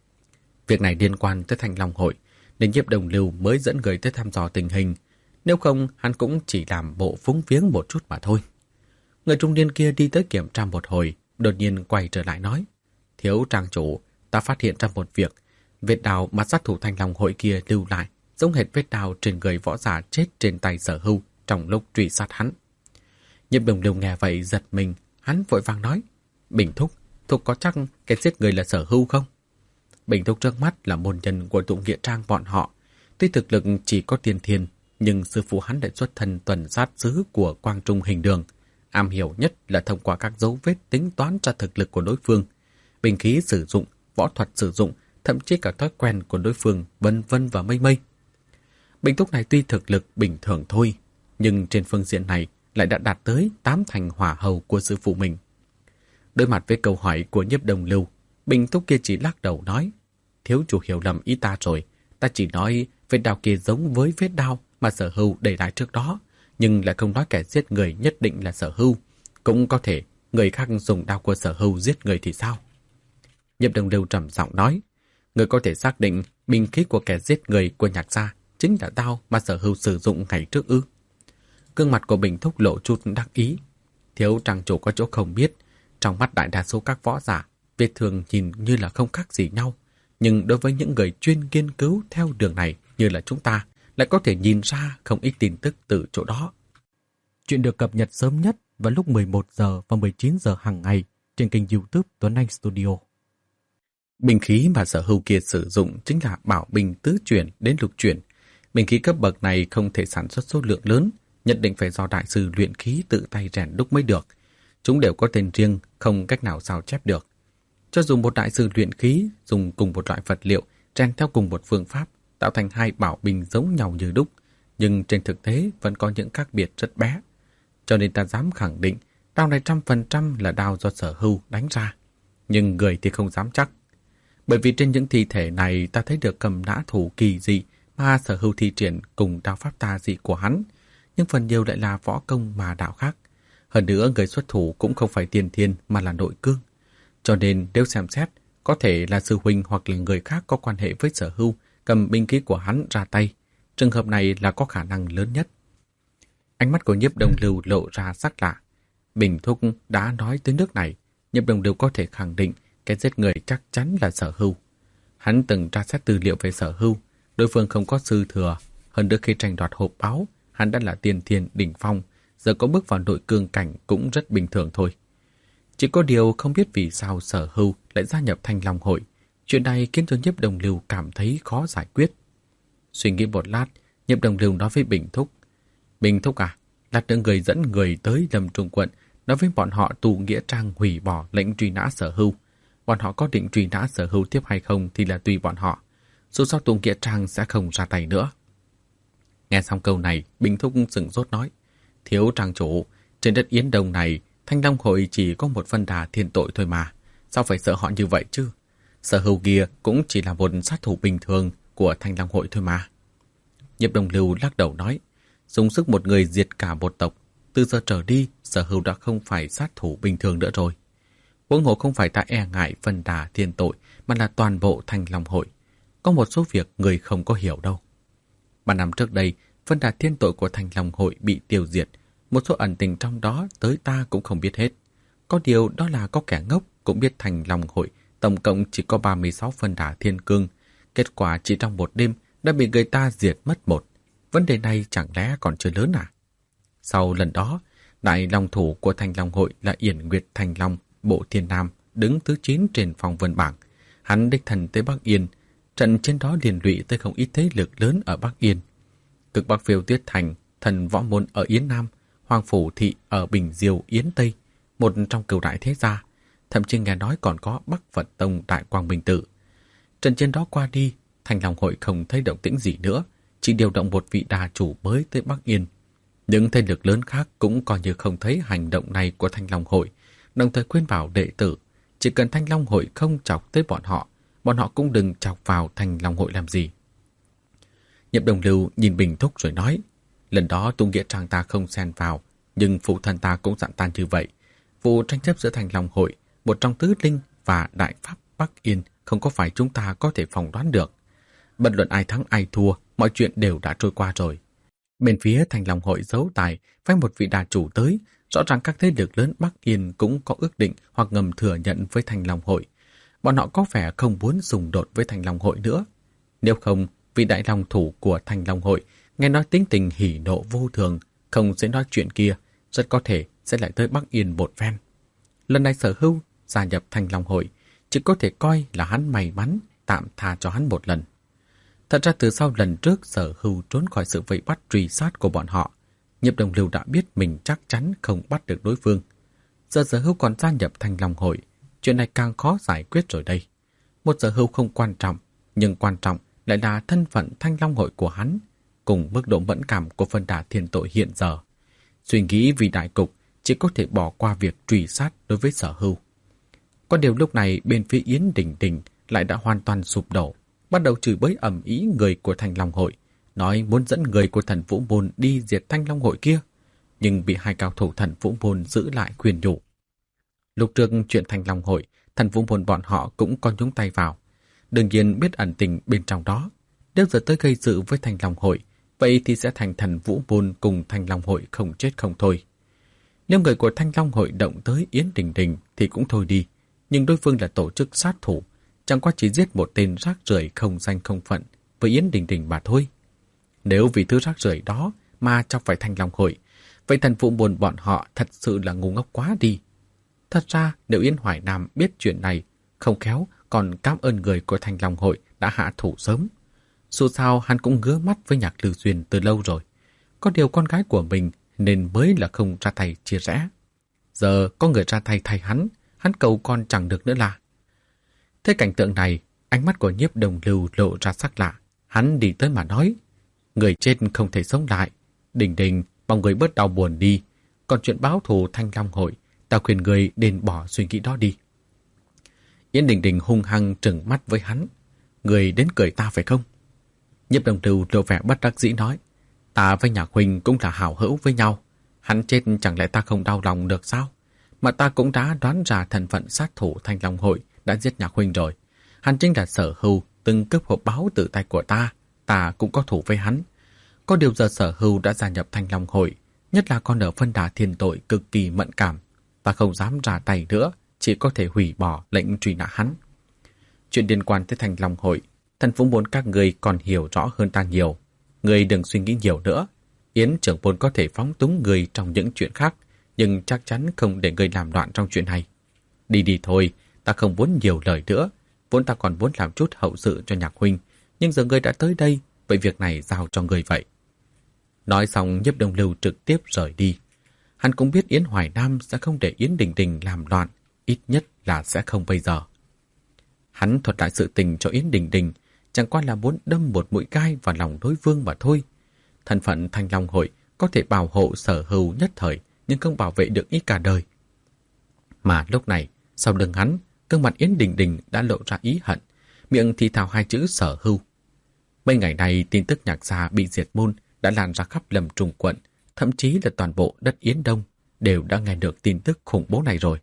Việc này liên quan tới Thanh Long Hội, nên Nhiếp Đồng Lưu mới dẫn người tới thăm dò tình hình. Nếu không, hắn cũng chỉ làm bộ phúng viếng một chút mà thôi. Người trung niên kia đi tới kiểm tra một hồi, đột nhiên quay trở lại nói, thiếu trang chủ, ta phát hiện ra một việc. Vết đào mà sát thủ Thanh Long Hội kia lưu lại, giống hệt vết đào trên người võ giả chết trên tay Sở Hưu trong lúc truy sát hắn. Nhiếp Đồng Lưu nghe vậy giật mình, hắn vội vàng nói, Bình thúc, thúc có chắc cái giết người là Sở Hưu không? Bình thúc trước mắt là môn nhân của tụ nghĩa trang bọn họ. Tuy thực lực chỉ có tiên thiên, nhưng sư phụ hắn đã xuất thân tuần sát sứ của Quang Trung Hình Đường. Am hiểu nhất là thông qua các dấu vết tính toán ra thực lực của đối phương, binh khí sử dụng, võ thuật sử dụng, thậm chí cả thói quen của đối phương, vân vân và mây mây. Bình thúc này tuy thực lực bình thường thôi, nhưng trên phương diện này lại đã đạt tới 8 thành hỏa hầu của sư phụ mình. Đối mặt với câu hỏi của Nhiếp Đồng Lưu, Bình thúc kia chỉ lắc đầu nói, thiếu chủ hiểu lầm ý ta rồi, ta chỉ nói vết đao kia giống với vết đao mà Sở Hưu để lại trước đó, nhưng lại không nói kẻ giết người nhất định là Sở Hưu. Cũng có thể người khác dùng đao của Sở Hưu giết người thì sao? Nhiếp Đồng Lưu trầm giọng nói, người có thể xác định binh khí của kẻ giết người của Nhạc gia chính là đao mà Sở Hưu sử dụng ngày trước ư? Gương mặt của Bình thúc lộ chút đắc ý. Thiếu trang chủ có chỗ không biết, trong mắt đại đa số các võ giả, vết thương nhìn như là không khác gì nhau, nhưng đối với những người chuyên nghiên cứu theo đường này như là chúng ta, lại có thể nhìn ra không ít tin tức từ chỗ đó. Chuyện được cập nhật sớm nhất vào lúc 11 giờ và 19 giờ hàng ngày trên kênh YouTube Tuấn Anh Studio. Binh khí mà Sở Hưu kia sử dụng chính là bảo binh tứ chuyển đến lục chuyển. Binh khí cấp bậc này không thể sản xuất số lượng lớn, nhất định phải do đại sư luyện khí tự tay rèn đúc mới được. Chúng đều có tên riêng, không cách nào sao chép được. Cho dù một đại sư luyện khí dùng cùng một loại vật liệu, rèn theo cùng một phương pháp, tạo thành hai bảo binh giống nhau như đúc, nhưng trên thực tế vẫn có những khác biệt rất bé. Cho nên ta dám khẳng định, đao này 100% là đao do Sở Hưu đánh ra. Nhưng người thì không dám chắc. Bởi vì trên những thi thể này ta thấy được cầm nã thủ kỳ dị mà Sở Hưu thi triển cùng đao pháp tà dị của hắn, nhưng phần nhiều lại là võ công mà đạo khác. Hơn nữa người xuất thủ cũng không phải tiên thiên mà là nội cương. Cho nên nếu xem xét, có thể là sư huynh hoặc là người khác có quan hệ với Sở Hưu cầm binh khí của hắn ra tay. Trường hợp này là có khả năng lớn nhất. Ánh mắt của Nhiếp Đồng Lưu lộ ra sắc lạ. Bình thúc đã nói tới nước này, Nhiếp Đồng Lưu có thể khẳng định cái giết người chắc chắn là Sở Hưu. Hắn từng tra xét tư liệu về Sở Hưu, đối phương không có sư thừa. Hơn nữa khi tranh đoạt hộp báo, hắn đã là tiên thiên đỉnh phong, giờ có bước vào nội cương cảnh cũng rất bình thường thôi. Chỉ có điều không biết vì sao Sở Hưu lại gia nhập Thanh Long Hội. Chuyện này khiến cho Nhiếp Đồng Lưu cảm thấy khó giải quyết. Suy nghĩ một lát, Nhiếp Đồng Lưu nói với Bình thúc, Bình Thúc à, lát nữa người dẫn người tới Lâm Trung quận, nói với bọn họ tù nghĩa trang hủy bỏ lệnh truy nã Sở Hưu. Bọn họ có định truy nã Sở Hưu tiếp hay không thì là tùy bọn họ. Dù sao tù nghĩa trang sẽ không ra tay nữa. Nghe xong câu này, Bình Thúc sửng sốt nói, thiếu trang chủ, trên đất Yến Đông này, Thanh Long hội chỉ có một phân đà thiên tội thôi mà. Sao phải sợ họ như vậy chứ? Sở Hưu kia cũng chỉ là một sát thủ bình thường của Thanh Long hội thôi mà. Nhiếp Đồng Lưu lắc đầu nói, dùng sức một người diệt cả một tộc, từ giờ trở đi, Sở Hưu đã không phải sát thủ bình thường nữa rồi. Huống hồ không phải ta e ngại phân đà thiên tội, mà là toàn bộ Thanh Long hội. Có một số việc người không có hiểu đâu. 3 năm trước đây, phân đà thiên tội của Thanh Long hội bị tiêu diệt, một số ẩn tình trong đó tới ta cũng không biết hết. Có điều đó là có kẻ ngốc cũng biết Thanh Long hội tổng cộng chỉ có 36 phân đà thiên cương, kết quả chỉ trong một đêm đã bị người ta diệt mất một. Vấn đề này chẳng lẽ còn chưa lớn à? Sau lần đó, đại long thủ của Thanh Long hội là Yển Nguyệt Thanh Long, Bộ Thiên Nam, đứng thứ 9 trên phong vân bảng. Hắn đích thân tới Bắc Yên, trận chiến đó liên lụy tới không ít thế lực lớn ở Bắc Yên. Cực Bắc Phiêu Tuyết Thành, Thần Võ Môn ở Yến Nam, Hoàng Phủ Thị ở Bình Diêu, Yến Tây, một trong cửu đại thế gia, thậm chí nghe nói còn có Bắc Phật Tông Đại Quang Minh Tự. Trận chiến đó qua đi, Thanh Long hội không thấy động tĩnh gì nữa, chỉ điều động một vị đà chủ mới tới Bắc Yên. Những thế lực lớn khác cũng coi như không thấy hành động này của Thanh Long hội, đồng thời khuyên bảo đệ tử, chỉ cần Thanh Long hội không chọc tới bọn họ cũng đừng chọc vào Thanh Long hội làm gì. Nhiếp Đồng Lưu nhìn Bình Thúc rồi nói, lần đó tu nghĩa trang ta không xen vào, nhưng phụ thân ta cũng dặn ta như vậy. Vụ tranh chấp giữa Thanh Long hội, một trong tứ linh và đại pháp Bắc Yên không có phải chúng ta có thể phỏng đoán được. Bất luận ai thắng ai thua, mọi chuyện đều đã trôi qua rồi. Bên phía Thanh Long hội giấu tài, phái một vị đà chủ tới, rõ ràng các thế lực lớn Bắc Yên cũng có ước định hoặc ngầm thừa nhận với Thanh Long hội. Bọn họ có vẻ không muốn xung đột với Thanh Long hội nữa. Nếu không, vị đại long thủ của Thanh Long hội nghe nói tính tình hỉ nộ vô thường, không sẽ nói chuyện kia, rất có thể sẽ lại tới Bắc Yên một phen. Lần này Sở Hưu gia nhập Thanh Long hội, chỉ có thể coi là hắn may mắn, tạm tha cho hắn một lần. Thật ra từ sau lần trước Sở Hưu trốn khỏi sự vây bắt truy sát của bọn họ, Nhiếp Đồng Lưu đã biết mình chắc chắn không bắt được đối phương. Giờ Sở Hưu còn gia nhập Thanh Long hội, chuyện này càng khó giải quyết rồi đây. Một Sở Hưu không quan trọng, nhưng quan trọng lại là thân phận Thanh Long hội của hắn, cùng mức độ mẫn cảm của phân đà thiên tội hiện giờ. Suy nghĩ vì đại cục, chỉ có thể bỏ qua việc truy sát đối với Sở Hưu. Có điều lúc này bên phía Yến Đình Đình lại đã hoàn toàn sụp đổ, bắt đầu chửi bới ầm ĩ người của Thanh Long hội, nói muốn dẫn người của Thần Vũ Môn đi diệt Thanh Long hội kia, nhưng bị hai cao thủ Thần Vũ Môn giữ lại khuyên nhủ. Lúc trước chuyện Thanh Long hội, Thần Vũ Môn bọn họ cũng có nhúng tay vào, đương nhiên biết ẩn tình bên trong đó. Nếu giờ tới gây sự với Thanh Long hội, vậy thì sẽ thành Thần Vũ Môn cùng Thanh Long hội không chết không thôi. Nếu người của Thanh Long hội động tới Yến Đình Đình thì cũng thôi đi, nhưng đối phương là tổ chức sát thủ, chẳng qua chỉ giết một tên rác rưởi không danh không phận với Yến Đình Đình mà thôi. Nếu vì thứ rác rưởi đó mà chọc phải Thanh Long hội, vậy Thần Vũ Môn bọn họ thật sự là ngu ngốc quá đi. Thật ra nếu Yến Hoài Nam biết chuyện này, không khéo còn cảm ơn người của Thanh Long hội đã hạ thủ sớm. Dù sao hắn cũng ngứa mắt với Nhạc Lưu Duyên từ lâu rồi. Có điều con gái của mình nên mới là không ra tay chia rẽ. Giờ có người ra tay thay hắn cầu con chẳng được nữa là. Thế cảnh tượng này, ánh mắt của Nhiếp Đồng Lưu lộ ra sắc lạ. Hắn đi tới mà nói, người chết không thể sống lại. Đình Đình, mong người bớt đau buồn đi. Còn chuyện báo thù Thanh Long hội, ta khuyên người nên bỏ suy nghĩ đó đi. Yến Đình Đình hung hăng trừng mắt với hắn. Người đến cười ta phải không? Nhiếp Đồng Lưu lộ vẻ bất đắc dĩ nói, ta với Nhạc huynh cũng là hảo hữu với nhau. Hắn chết chẳng lẽ ta không đau lòng được sao? Mà ta cũng đã đoán ra thân phận sát thủ Thanh Long hội đã giết Nhạc huynh rồi. Hắn chính là Sở Hưu từng cướp hộp báo từ tay của ta cũng có thủ với hắn. Có điều giờ Sở Hưu đã gia nhập Thanh Long hội, nhất là còn ở phân đà thiên tội cực kỳ mẫn cảm. Ta không dám ra tay nữa, chỉ có thể hủy bỏ lệnh truy nã hắn. Chuyện liên quan tới Thanh Long hội, Thần Vũ Môn các người còn hiểu rõ hơn ta nhiều. Người đừng suy nghĩ nhiều nữa. Yến trưởng môn có thể phóng túng người trong những chuyện khác, nhưng chắc chắn không để người làm loạn trong chuyện này. Đi đi thôi, ta không muốn nhiều lời nữa. Vốn ta còn muốn làm chút hậu sự cho Nhạc huynh, nhưng giờ người đã tới đây, vậy việc này giao cho người vậy. Nói xong Nhiếp Đông Lưu trực tiếp rời đi. Hắn cũng biết Yến Hoài Nam sẽ không để Yến Đình Đình làm loạn, ít nhất là sẽ không bây giờ. Hắn thuật lại sự tình cho Yến Đình Đình, chẳng qua là muốn đâm một mũi gai vào lòng đối phương mà thôi. Thân phận Thanh Long Hội có thể bảo hộ Sở Hưu nhất thời, nhưng không bảo vệ được ý cả đời. Mà lúc này, sau lưng hắn, gương mặt Yến Đình Đình đã lộ ra ý hận, miệng thì thào hai chữ Sở Hưu. Mấy ngày này, tin tức Nhạc gia bị diệt môn đã lan ra khắp Lâm Trung quận, thậm chí là toàn bộ đất Yến Đông đều đã nghe được tin tức khủng bố này rồi.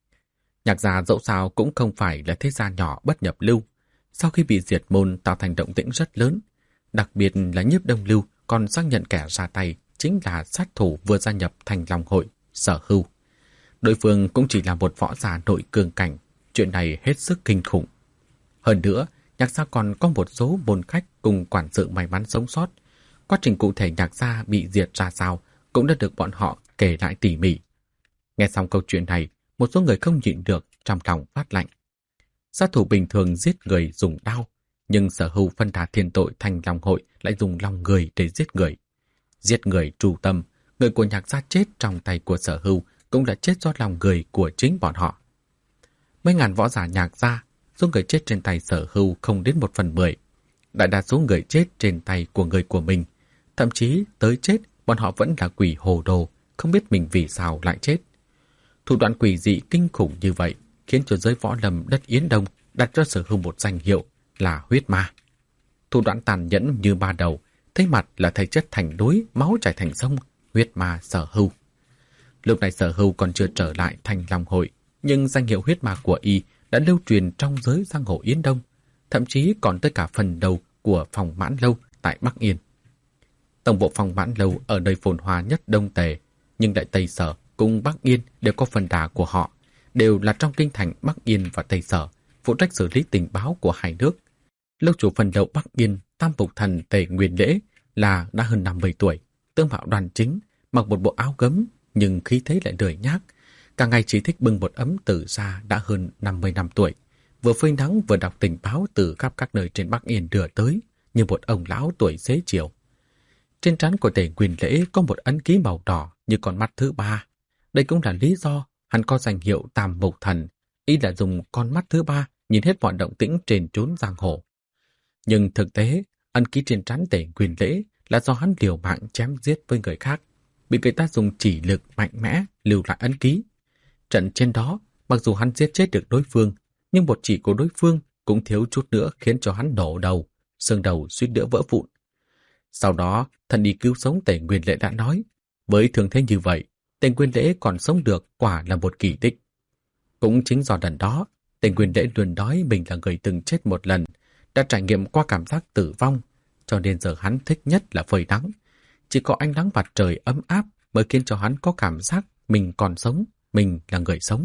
Nhạc gia dẫu sao cũng không phải là thế gia nhỏ bất nhập lưu. Sau khi bị diệt môn tạo thành động tĩnh rất lớn, đặc biệt là Nhiếp Đông Lưu còn xác nhận kẻ ra tay chính là sát thủ vừa gia nhập Thanh Long Hội, Sở Hưu. Đối phương cũng chỉ là một võ giả nội cường cảnh, chuyện này hết sức kinh khủng. Hơn nữa, Nhạc gia còn có một số môn khách cùng quản sự may mắn sống sót. Quá trình cụ thể Nhạc gia bị diệt ra sao cũng đã được bọn họ kể lại tỉ mỉ. Nghe xong câu chuyện này, một số người không nhịn được trong lòng phát lạnh. Sát thủ bình thường giết người dùng đao, nhưng Sở Hưu phân đà thiên tội Thanh Long Hội lại dùng lòng người để giết người. Giết người tru tâm, người của Nhạc gia chết trong tay của Sở Hưu cũng là chết do lòng người của chính bọn họ. Mấy ngàn võ giả Nhạc gia, số người chết trên tay Sở Hưu không đến 1/10. Đại đa số người chết trên tay của người của mình. Thậm chí tới chết, bọn họ vẫn là quỷ hồ đồ, không biết mình vì sao lại chết. Thủ đoạn quỷ dị kinh khủng như vậy khiến cho giới võ lâm đất Yến Đông đặt cho Sở Hưu một danh hiệu là huyết ma. Thủ đoạn tàn nhẫn như ba đầu, thấy mặt là thầy chất thành núi, máu chảy thành sông, huyết ma Sở Hưu. Lúc này Sở Hưu còn chưa trở lại Thanh Long Hội, nhưng danh hiệu huyết ma của y đã lưu truyền trong giới giang hồ Yến Đông, thậm chí còn tới cả phần đầu của phòng Mãn Lâu tại Bắc Yên. Tổng bộ phòng Mãn Lâu ở nơi phồn hoa nhất Đông Tề, nhưng Đại Tây Sở cùng Bắc Yên đều có phần đà của họ, đều là trong kinh thành Bắc Yên và Tây Sở, phụ trách xử lý tình báo của hai nước. Lâu chủ phần đầu Bắc Yên, Tam Phục Thần Tề Nguyên Lễ là đã hơn 50 tuổi, tướng mạo đoan chính, mặc một bộ áo gấm nhưng khí thế lại lười nhác, cả ngày chỉ thích bưng một ấm từ xa đã hơn 50 năm tuổi, vừa phơi nắng vừa đọc tình báo từ khắp các nơi trên Bắc Yên đưa tới, như một ông lão tuổi xế chiều. Trên trán của Tề Nguyên Lễ có một ấn ký màu đỏ như con mắt thứ ba. Đây cũng là lý do hắn có danh hiệu Tam Mục Thần, ý là dùng con mắt thứ ba nhìn hết mọi động tĩnh trên chốn giang hồ. Nhưng thực tế, ấn ký trên trán Tề Nguyên Lễ là do hắn liều mạng chém giết với người khác, bị người ta dùng chỉ lực mạnh mẽ lưu lại ấn ký. Trận trên đó, mặc dù hắn giết chết được đối phương, nhưng một chỉ của đối phương cũng thiếu chút nữa khiến cho hắn nổ đầu, xương đầu suýt nữa vỡ vụn. Sau đó, thần đi cứu sống Tề Nguyên Lễ đã nói, với thương thế như vậy, Tề Nguyên Lễ còn sống được quả là một kỳ tích. Cũng chính do lần đó, Tề Nguyên Lễ luôn nói mình là người từng chết một lần, đã trải nghiệm qua cảm giác tử vong, cho nên giờ hắn thích nhất là phơi nắng. Chỉ có ánh nắng mặt trời ấm áp mới khiến cho hắn có cảm giác mình còn sống, mình là người sống.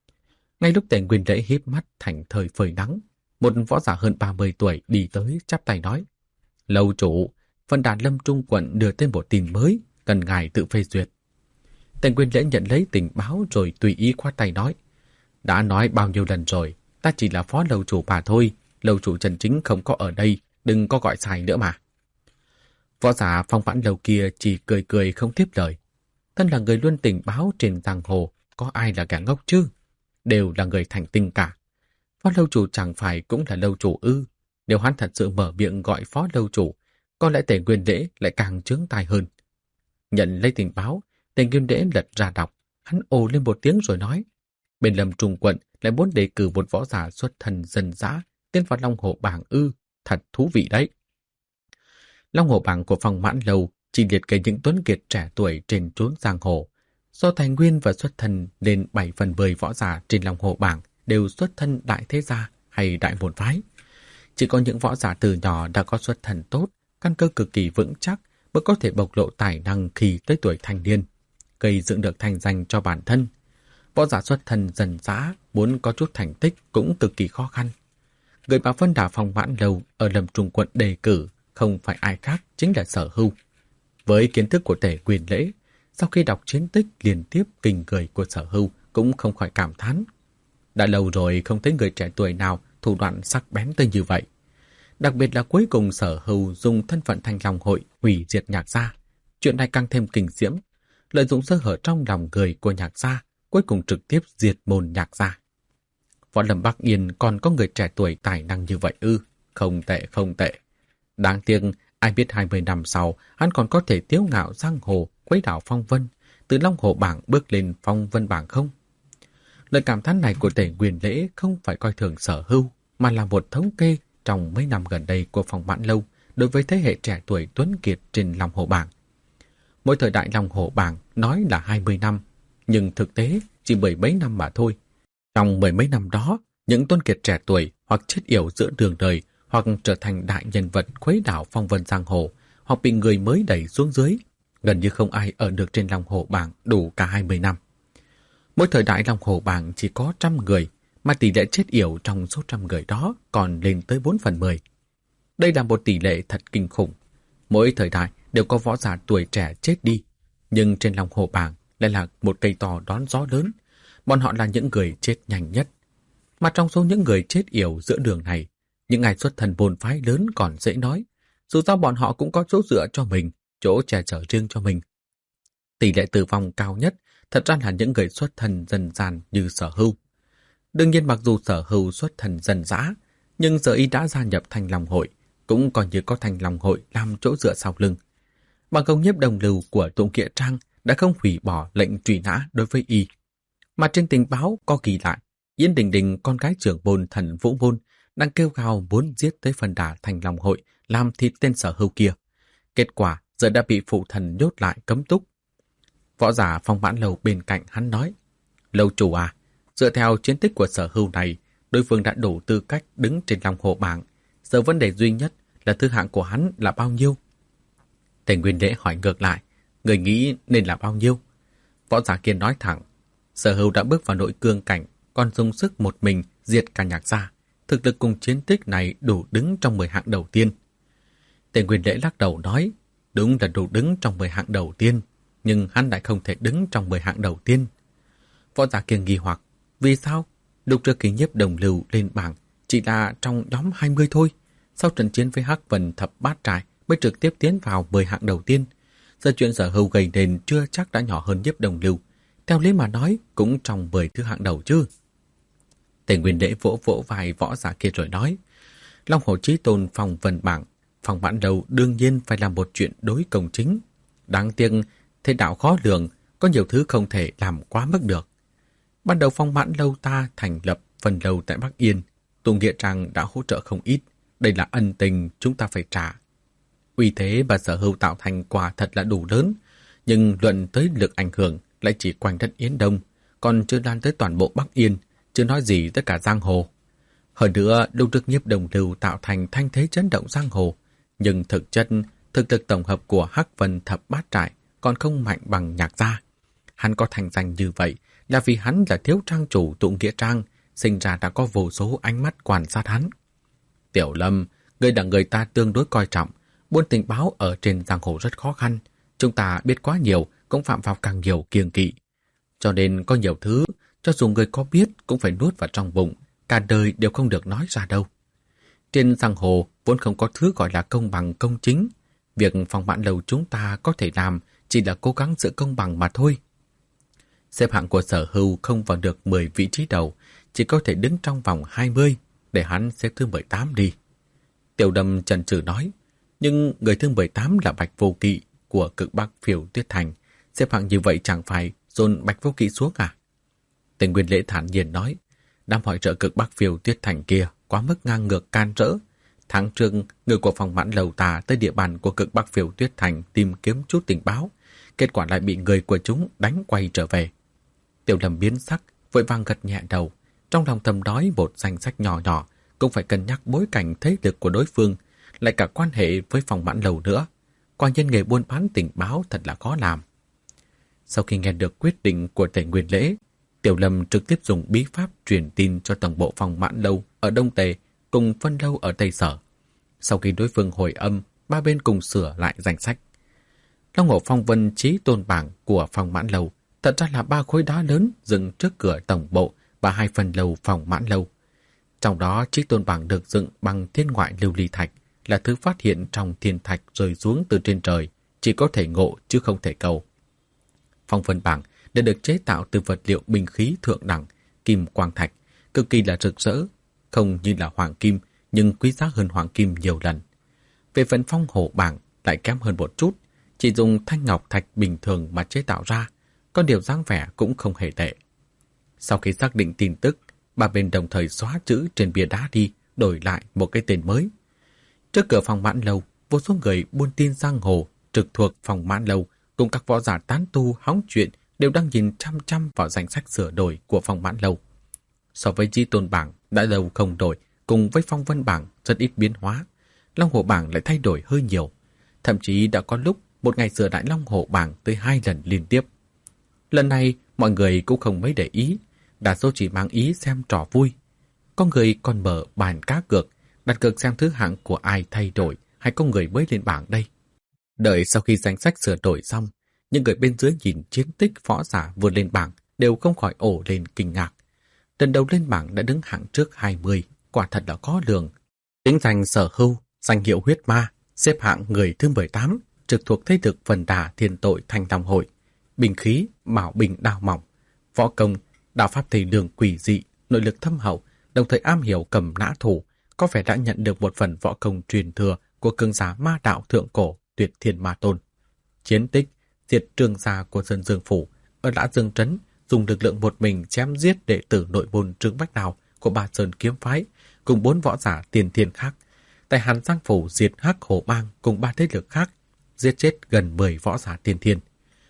Ngay lúc Tề Nguyên Lễ híp mắt thành thời phơi nắng, một võ giả hơn 30 tuổi đi tới chắp tay nói, lâu chủ, phân đàn Lâm Trung quận đưa thêm một tin mới, cần ngài tự phê duyệt. Tề Nguyên Lễ nhận lấy tình báo rồi tùy ý khoát tay nói, đã nói bao nhiêu lần rồi, ta chỉ là phó lâu chủ mà thôi, lâu chủ chân chính không có ở đây, đừng có gọi sai nữa mà. Võ giả Phong Mãn Lâu kia chỉ cười cười không tiếp lời. Thân là người luôn tình báo trên giang hồ, có ai là kẻ ngốc chứ? Đều là người thành tinh cả. Phó lâu chủ chẳng phải cũng là lâu chủ ư? Nếu hắn thật sự mở miệng gọi phó lâu chủ, có lẽ Tề Nguyên Lễ lại càng chướng tai hơn. Nhận lấy tình báo, Tề Nguyên Lễ lật ra đọc, hắn ồ lên một tiếng rồi nói, bên Lâm Trung quận lại muốn đề cử một võ giả xuất thân dân dã tiến vào Long Hồ bảng ư, thật thú vị đấy. Long Hồ bảng của Phong Mãn Lâu chỉ liệt kê những tuấn kiệt trẻ tuổi trên chốn giang hồ. Do tài nguyên và xuất thân nên 7/10 võ giả trên Long Hồ bảng đều xuất thân đại thế gia hay đại môn phái. Chỉ có những võ giả từ nhỏ đã có xuất thân tốt, căn cơ cực kỳ vững chắc mới có thể bộc lộ tài năng khi tới tuổi thành niên, gây dựng được thành danh cho bản thân. Võ giả xuất thân dần dã muốn có chút thành tích cũng cực kỳ khó khăn. Người mà phân đà Phong Mãn Lâu ở Lâm Trung quận đề cử không phải ai khác chính là Sở Hưu. Với kiến thức của Tề Nguyên Lễ, sau khi đọc chiến tích liên tiếp kinh người của Sở Hưu cũng không khỏi cảm thán. Đã lâu rồi không thấy người trẻ tuổi nào thủ đoạn sắc bén tới như vậy. Đặc biệt là cuối cùng Sở Hưu dùng thân phận Thanh Long Hội hủy diệt Nhạc gia, Chuyện này càng thêm kinh diễm, lợi dụng sơ hở trong lòng người của Nhạc gia, cuối cùng trực tiếp diệt môn Nhạc gia. Võ Lâm Bắc Yên còn có người trẻ tuổi tài năng như vậy ư? Không tệ, không tệ. Đáng tiếc, ai biết 20 năm sau, hắn còn có thể tiếu ngạo giang hồ, quấy đảo phong vân, từ Long Hồ bảng bước lên phong vân bảng không? Lời cảm thán này của Tề Nguyên Lễ không phải coi thường Sở Hưu, mà là một thống kê trong mấy năm gần đây của Phong Mãn Lâu đối với thế hệ trẻ tuổi tuấn kiệt trên Long Hồ bảng. Mỗi thời đại Long Hồ bảng nói là 20 năm, nhưng thực tế chỉ 10 mấy năm mà thôi. Trong 10 mấy năm đó, những tuấn kiệt trẻ tuổi hoặc chết yểu giữa đường đời, hoặc trở thành đại nhân vật khuấy đảo phong vân giang hồ, hoặc bị người mới đẩy xuống dưới. Gần như không ai ở được trên Long Hồ bảng đủ cả 20 năm. Mỗi thời đại Long Hồ bảng chỉ có 100 người, mà tỷ lệ chết yểu trong số 100 người đó còn lên tới 4/10. Đây là một tỷ lệ thật kinh khủng. Mỗi thời đại đều có võ giả tuổi trẻ chết đi, nhưng trên Long Hồ bảng lại là một cây to đón gió lớn. Bọn họ là những người chết nhanh nhất. Mà trong số những người chết yểu giữa đường này, những ai xuất thân môn phái lớn còn dễ nói, dù sao bọn họ cũng có chỗ dựa cho mình, chỗ che chở riêng cho mình. Tỷ lệ tử vong cao nhất thật ra là những người xuất thân dân gian như Sở Hưu. Đương nhiên mặc dù Sở Hưu xuất thân dân dã, nhưng giờ y đã gia nhập Thanh Long Hội, cũng coi như có Thanh Long Hội làm chỗ dựa sau lưng. Bằng công nhiếp đồng lưu của Tụng Nghĩa Trang đã không hủy bỏ lệnh truy nã đối với y. Mà trên tình báo có ghi lại, Yên Đình Đình, con gái trưởng môn Thần Vũ Môn, đang kêu gào muốn giết tới phần đà Thanh Long Hội, làm thịt tên Sở Hưu kia. Kết quả giờ đã bị phụ thần nhốt lại cấm túc. Võ giả Phong Mãn Lâu bên cạnh hắn nói, Lâu chủ à, dựa theo chiến tích của Sở Hưu này, đối phương đã đủ tư cách đứng trên Long Hồ bảng. Giờ vấn đề duy nhất là thứ hạng của hắn là bao nhiêu? Tề Nguyên Lễ hỏi ngược lại, người nghĩ nên là bao nhiêu? Võ giả kia nói thẳng, Sở Hưu đã bước vào nội cương cảnh, còn dùng sức một mình diệt cả Nhạc gia. Thực lực cùng chiến tích này đủ đứng trong 10 hạng đầu tiên. Tề Nguyên Lễ lắc đầu nói, đúng là đủ đứng trong 10 hạng đầu tiên, nhưng hắn lại không thể đứng trong 10 hạng đầu tiên. Võ giả kia nghi hoặc, vì sao? Lúc trước khi nhiếp đồng lưu lên bảng chỉ là trong nhóm 20 thôi. Sau trận chiến với Hắc Vân Thập Bát Trại mới trực tiếp tiến vào 10 hạng đầu tiên. Giờ chuyện Sở Hưu gây nên chưa chắc đã nhỏ hơn nhiếp đồng lưu. Theo lý mà nói cũng trong 10 thứ hạng đầu chứ. Tề Nguyên Lễ vỗ vỗ vai võ giả kia rồi nói, Long Hồ Chí Tôn Phong Vân bảng, Phong Mãn Lâu đương nhiên phải làm một chuyện đối công chính. Đáng tiếc thế đạo khó lường, có nhiều thứ không thể làm quá mức được. Ban đầu Phong Mãn Lâu ta thành lập phần lâu tại Bắc Yên, Tụng Nghĩa Trang đã hỗ trợ không ít, đây là ân tình chúng ta phải trả. Uy thế và Sở Hưu tạo thành quả thật là đủ lớn, nhưng luận tới lực ảnh hưởng lại chỉ quanh đất Yến Đông, còn chưa lan tới toàn bộ Bắc Yên, chưa nói gì tất cả giang hồ. Hơn nữa, lúc trước nhiếp đồng lưu tạo thành thanh thế chấn động giang hồ, nhưng thực chất, thực lực tổng hợp của Hắc Vân Thập Bát Trại còn không mạnh bằng Nhạc gia. Hắn có thành danh như vậy là vì hắn là thiếu trang chủ Tụng Nghĩa Trang, sinh ra đã có vô số ánh mắt quan sát hắn. Tiểu Lâm, ngươi là người ta tương đối coi trọng, buôn tình báo ở trên giang hồ rất khó khăn. Chúng ta biết quá nhiều, cũng phạm vào càng nhiều kiêng kỵ. Cho nên có nhiều thứ, cho dù người có biết cũng phải nuốt vào trong bụng, cả đời đều không được nói ra đâu. Trên giang hồ vốn không có thứ gọi là công bằng công chính. Việc Phong Mãn Lâu chúng ta có thể làm chỉ là cố gắng giữ công bằng mà thôi. Xếp hạng của Sở Hưu không vào được 10 vị trí đầu, chỉ có thể đứng trong vòng 20, để hắn xếp thứ 18 đi. Tiểu Đâm chần chừ nói, nhưng người thứ 18 là Bạch Vô Kỵ của Cực Bắc Phiêu Tuyết Thành, xếp hạng như vậy chẳng phải dồn Bạch Vô Kỵ xuống à? Tề Nguyên Lễ thản nhiên nói, đám hội trợ Cực Bắc Phiêu Tuyết Thành kia quá mức ngang ngược can rỡ. Tháng trước, người của Phong Mãn Lâu ta tới địa bàn của Cực Bắc Phiêu Tuyết Thành tìm kiếm chút tình báo, kết quả lại bị người của chúng đánh quay trở về. Tiểu Lâm biến sắc, vội vàng gật nhẹ đầu, trong lòng thầm nói một danh sách nhỏ nhỏ, cũng phải cân nhắc bối cảnh thế lực của đối phương, lại cả quan hệ với Phong Mãn Lâu nữa. Quả nhiên nghề buôn bán tình báo thật là khó làm. Sau khi nghe được quyết định của Tề Nguyên Lễ, Tiểu Lâm trực tiếp dùng bí pháp truyền tin cho tổng bộ Phong Mãn Lâu ở Đông Tề cùng phân lâu ở Tây Sở. Sau khi đối phương hồi âm, ba bên cùng sửa lại danh sách. Long Hồ Phong Vân Chí Tôn bảng của Phong Mãn Lâu thật ra là 3 khối đá lớn dựng trước cửa tổng bộ và 2 phần lầu Phong Mãn Lâu. Trong đó, Chí Tôn bảng được dựng bằng thiên ngoại lưu ly thạch, là thứ phát hiện trong thiên thạch rơi xuống từ trên trời, chỉ có thể ngộ chứ không thể cầu. Phong vân bảng đã được chế tạo từ vật liệu binh khí thượng đẳng, kim quang thạch, cực kỳ là rực rỡ, không như là hoàng kim nhưng quý giá hơn hoàng kim nhiều lần. Về phần phong hổ bảng lại kém hơn một chút, chỉ dùng thanh ngọc thạch bình thường mà chế tạo ra, có điều dáng vẻ cũng không hề tệ. Sau khi xác định tin tức, ba bên đồng thời xóa chữ trên bia đá đi, đổi lại một cái tên mới. Trước cửa phòng Mãn Lâu, vô số người buôn tin giang hồ trực thuộc phòng Mãn Lâu cùng các võ giả tán tu hóng chuyện đều đang nhìn chăm chăm vào danh sách sửa đổi của phòng Mãn Lâu. So với Chí Tôn bảng đã lâu không đổi, cùng với Phong Vân bảng rất ít biến hóa, Long Hổ bảng lại thay đổi hơi nhiều. Thậm chí đã có lúc một ngày sửa lại Long Hổ bảng tới 2 lần liên tiếp. Lần này mọi người cũng không mấy để ý, đa số chỉ mang ý xem trò vui. Có người còn mở bàn cá cược, đặt cược xem thứ hạng của ai thay đổi hay có người mới lên bảng đây. Đợi sau khi danh sách sửa đổi xong, những người bên dưới nhìn chiến tích võ giả vừa lên bảng đều không khỏi ồ lên kinh ngạc. Lần đầu lên bảng đã đứng hạng trước 20, quả thật là có lường. Tính danh Sở Hưu, danh hiệu huyết ma, xếp hạng người thứ 18, trực thuộc thế lực Phần Đà Thiên Tội Thanh Long Hội. Binh khí, bảo bình đao mỏng, võ công, đạo pháp thầy đường quỷ dị, nội lực thâm hậu, đồng thời am hiểu cầm nã thủ, có vẻ đã nhận được một phần võ công truyền thừa của cường giả ma đạo thượng cổ Tuyệt Thiên Ma Tôn. Chiến tích diệt Trương gia của Sơn Dương phủ ở Lã Dương trấn, dùng lực lượng một mình chém giết đệ tử nội môn Trương Bách Đào của Ba Sơn kiếm phái cùng 4 võ giả tiền thiên khác. Tại Hàn Giang phủ diệt Hắc Hổ bang cùng 3 thế lực khác, giết chết gần 10 võ giả tiên thiên.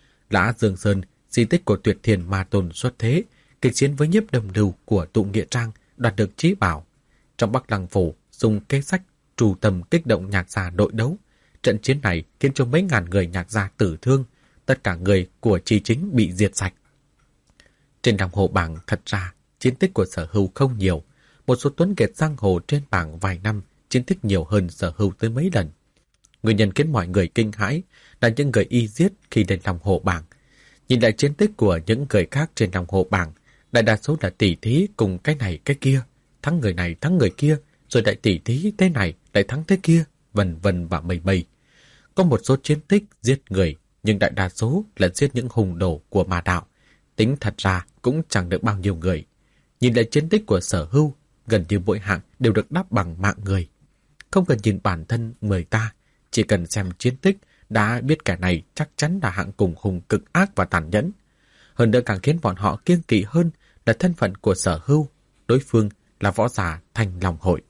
Lã Dương Sơn, di tích của Tuyệt Thiên Ma Tôn xuất thế, kịch chiến với Nhiếp Đồng Lưu của Tụ Nghĩa Trang đoạt được chí bảo. Trong Bắc Lăng phủ dùng kế sách trù tầm kích động nhạc gia đội đấu. Trận chiến này khiến cho mấy ngàn người nhạc gia tử thương, tất cả người của Chi Chính bị diệt sạch. Trên Long Hổ bảng thật ra chiến tích của Sở Hưu không nhiều, một số tuấn kiệt giang hồ trên bảng vài năm chiến tích nhiều hơn Sở Hưu tới mấy lần. Nguyên nhân khiến mọi người kinh hãi là những người y giết khi lên Long Hổ bảng. Nhìn lại chiến tích của những người khác trên Long Hổ bảng, đại đa số là tỉ thí cùng cái này cái kia, thắng người này thắng người kia, rồi lại tỉ thí thế này lại thắng thế kia, vân vân và mây mây. Có một số chiến tích giết người, nhưng đại đa số là giết những hùng đồ của ma đạo. Tính thật ra cũng chẳng được bao nhiêu người. Nhìn lại chiến tích của Sở Hưu, gần như mỗi hạng đều được đáp bằng mạng người. Không cần nhìn bản thân người ta, chỉ cần xem chiến tích đã biết kẻ này chắc chắn là hạng cùng hùng cực ác và tàn nhẫn. Hơn nữa càng khiến bọn họ kiêng kỵ hơn là thân phận của Sở Hưu, đối phương là võ giả Thanh Long Hội.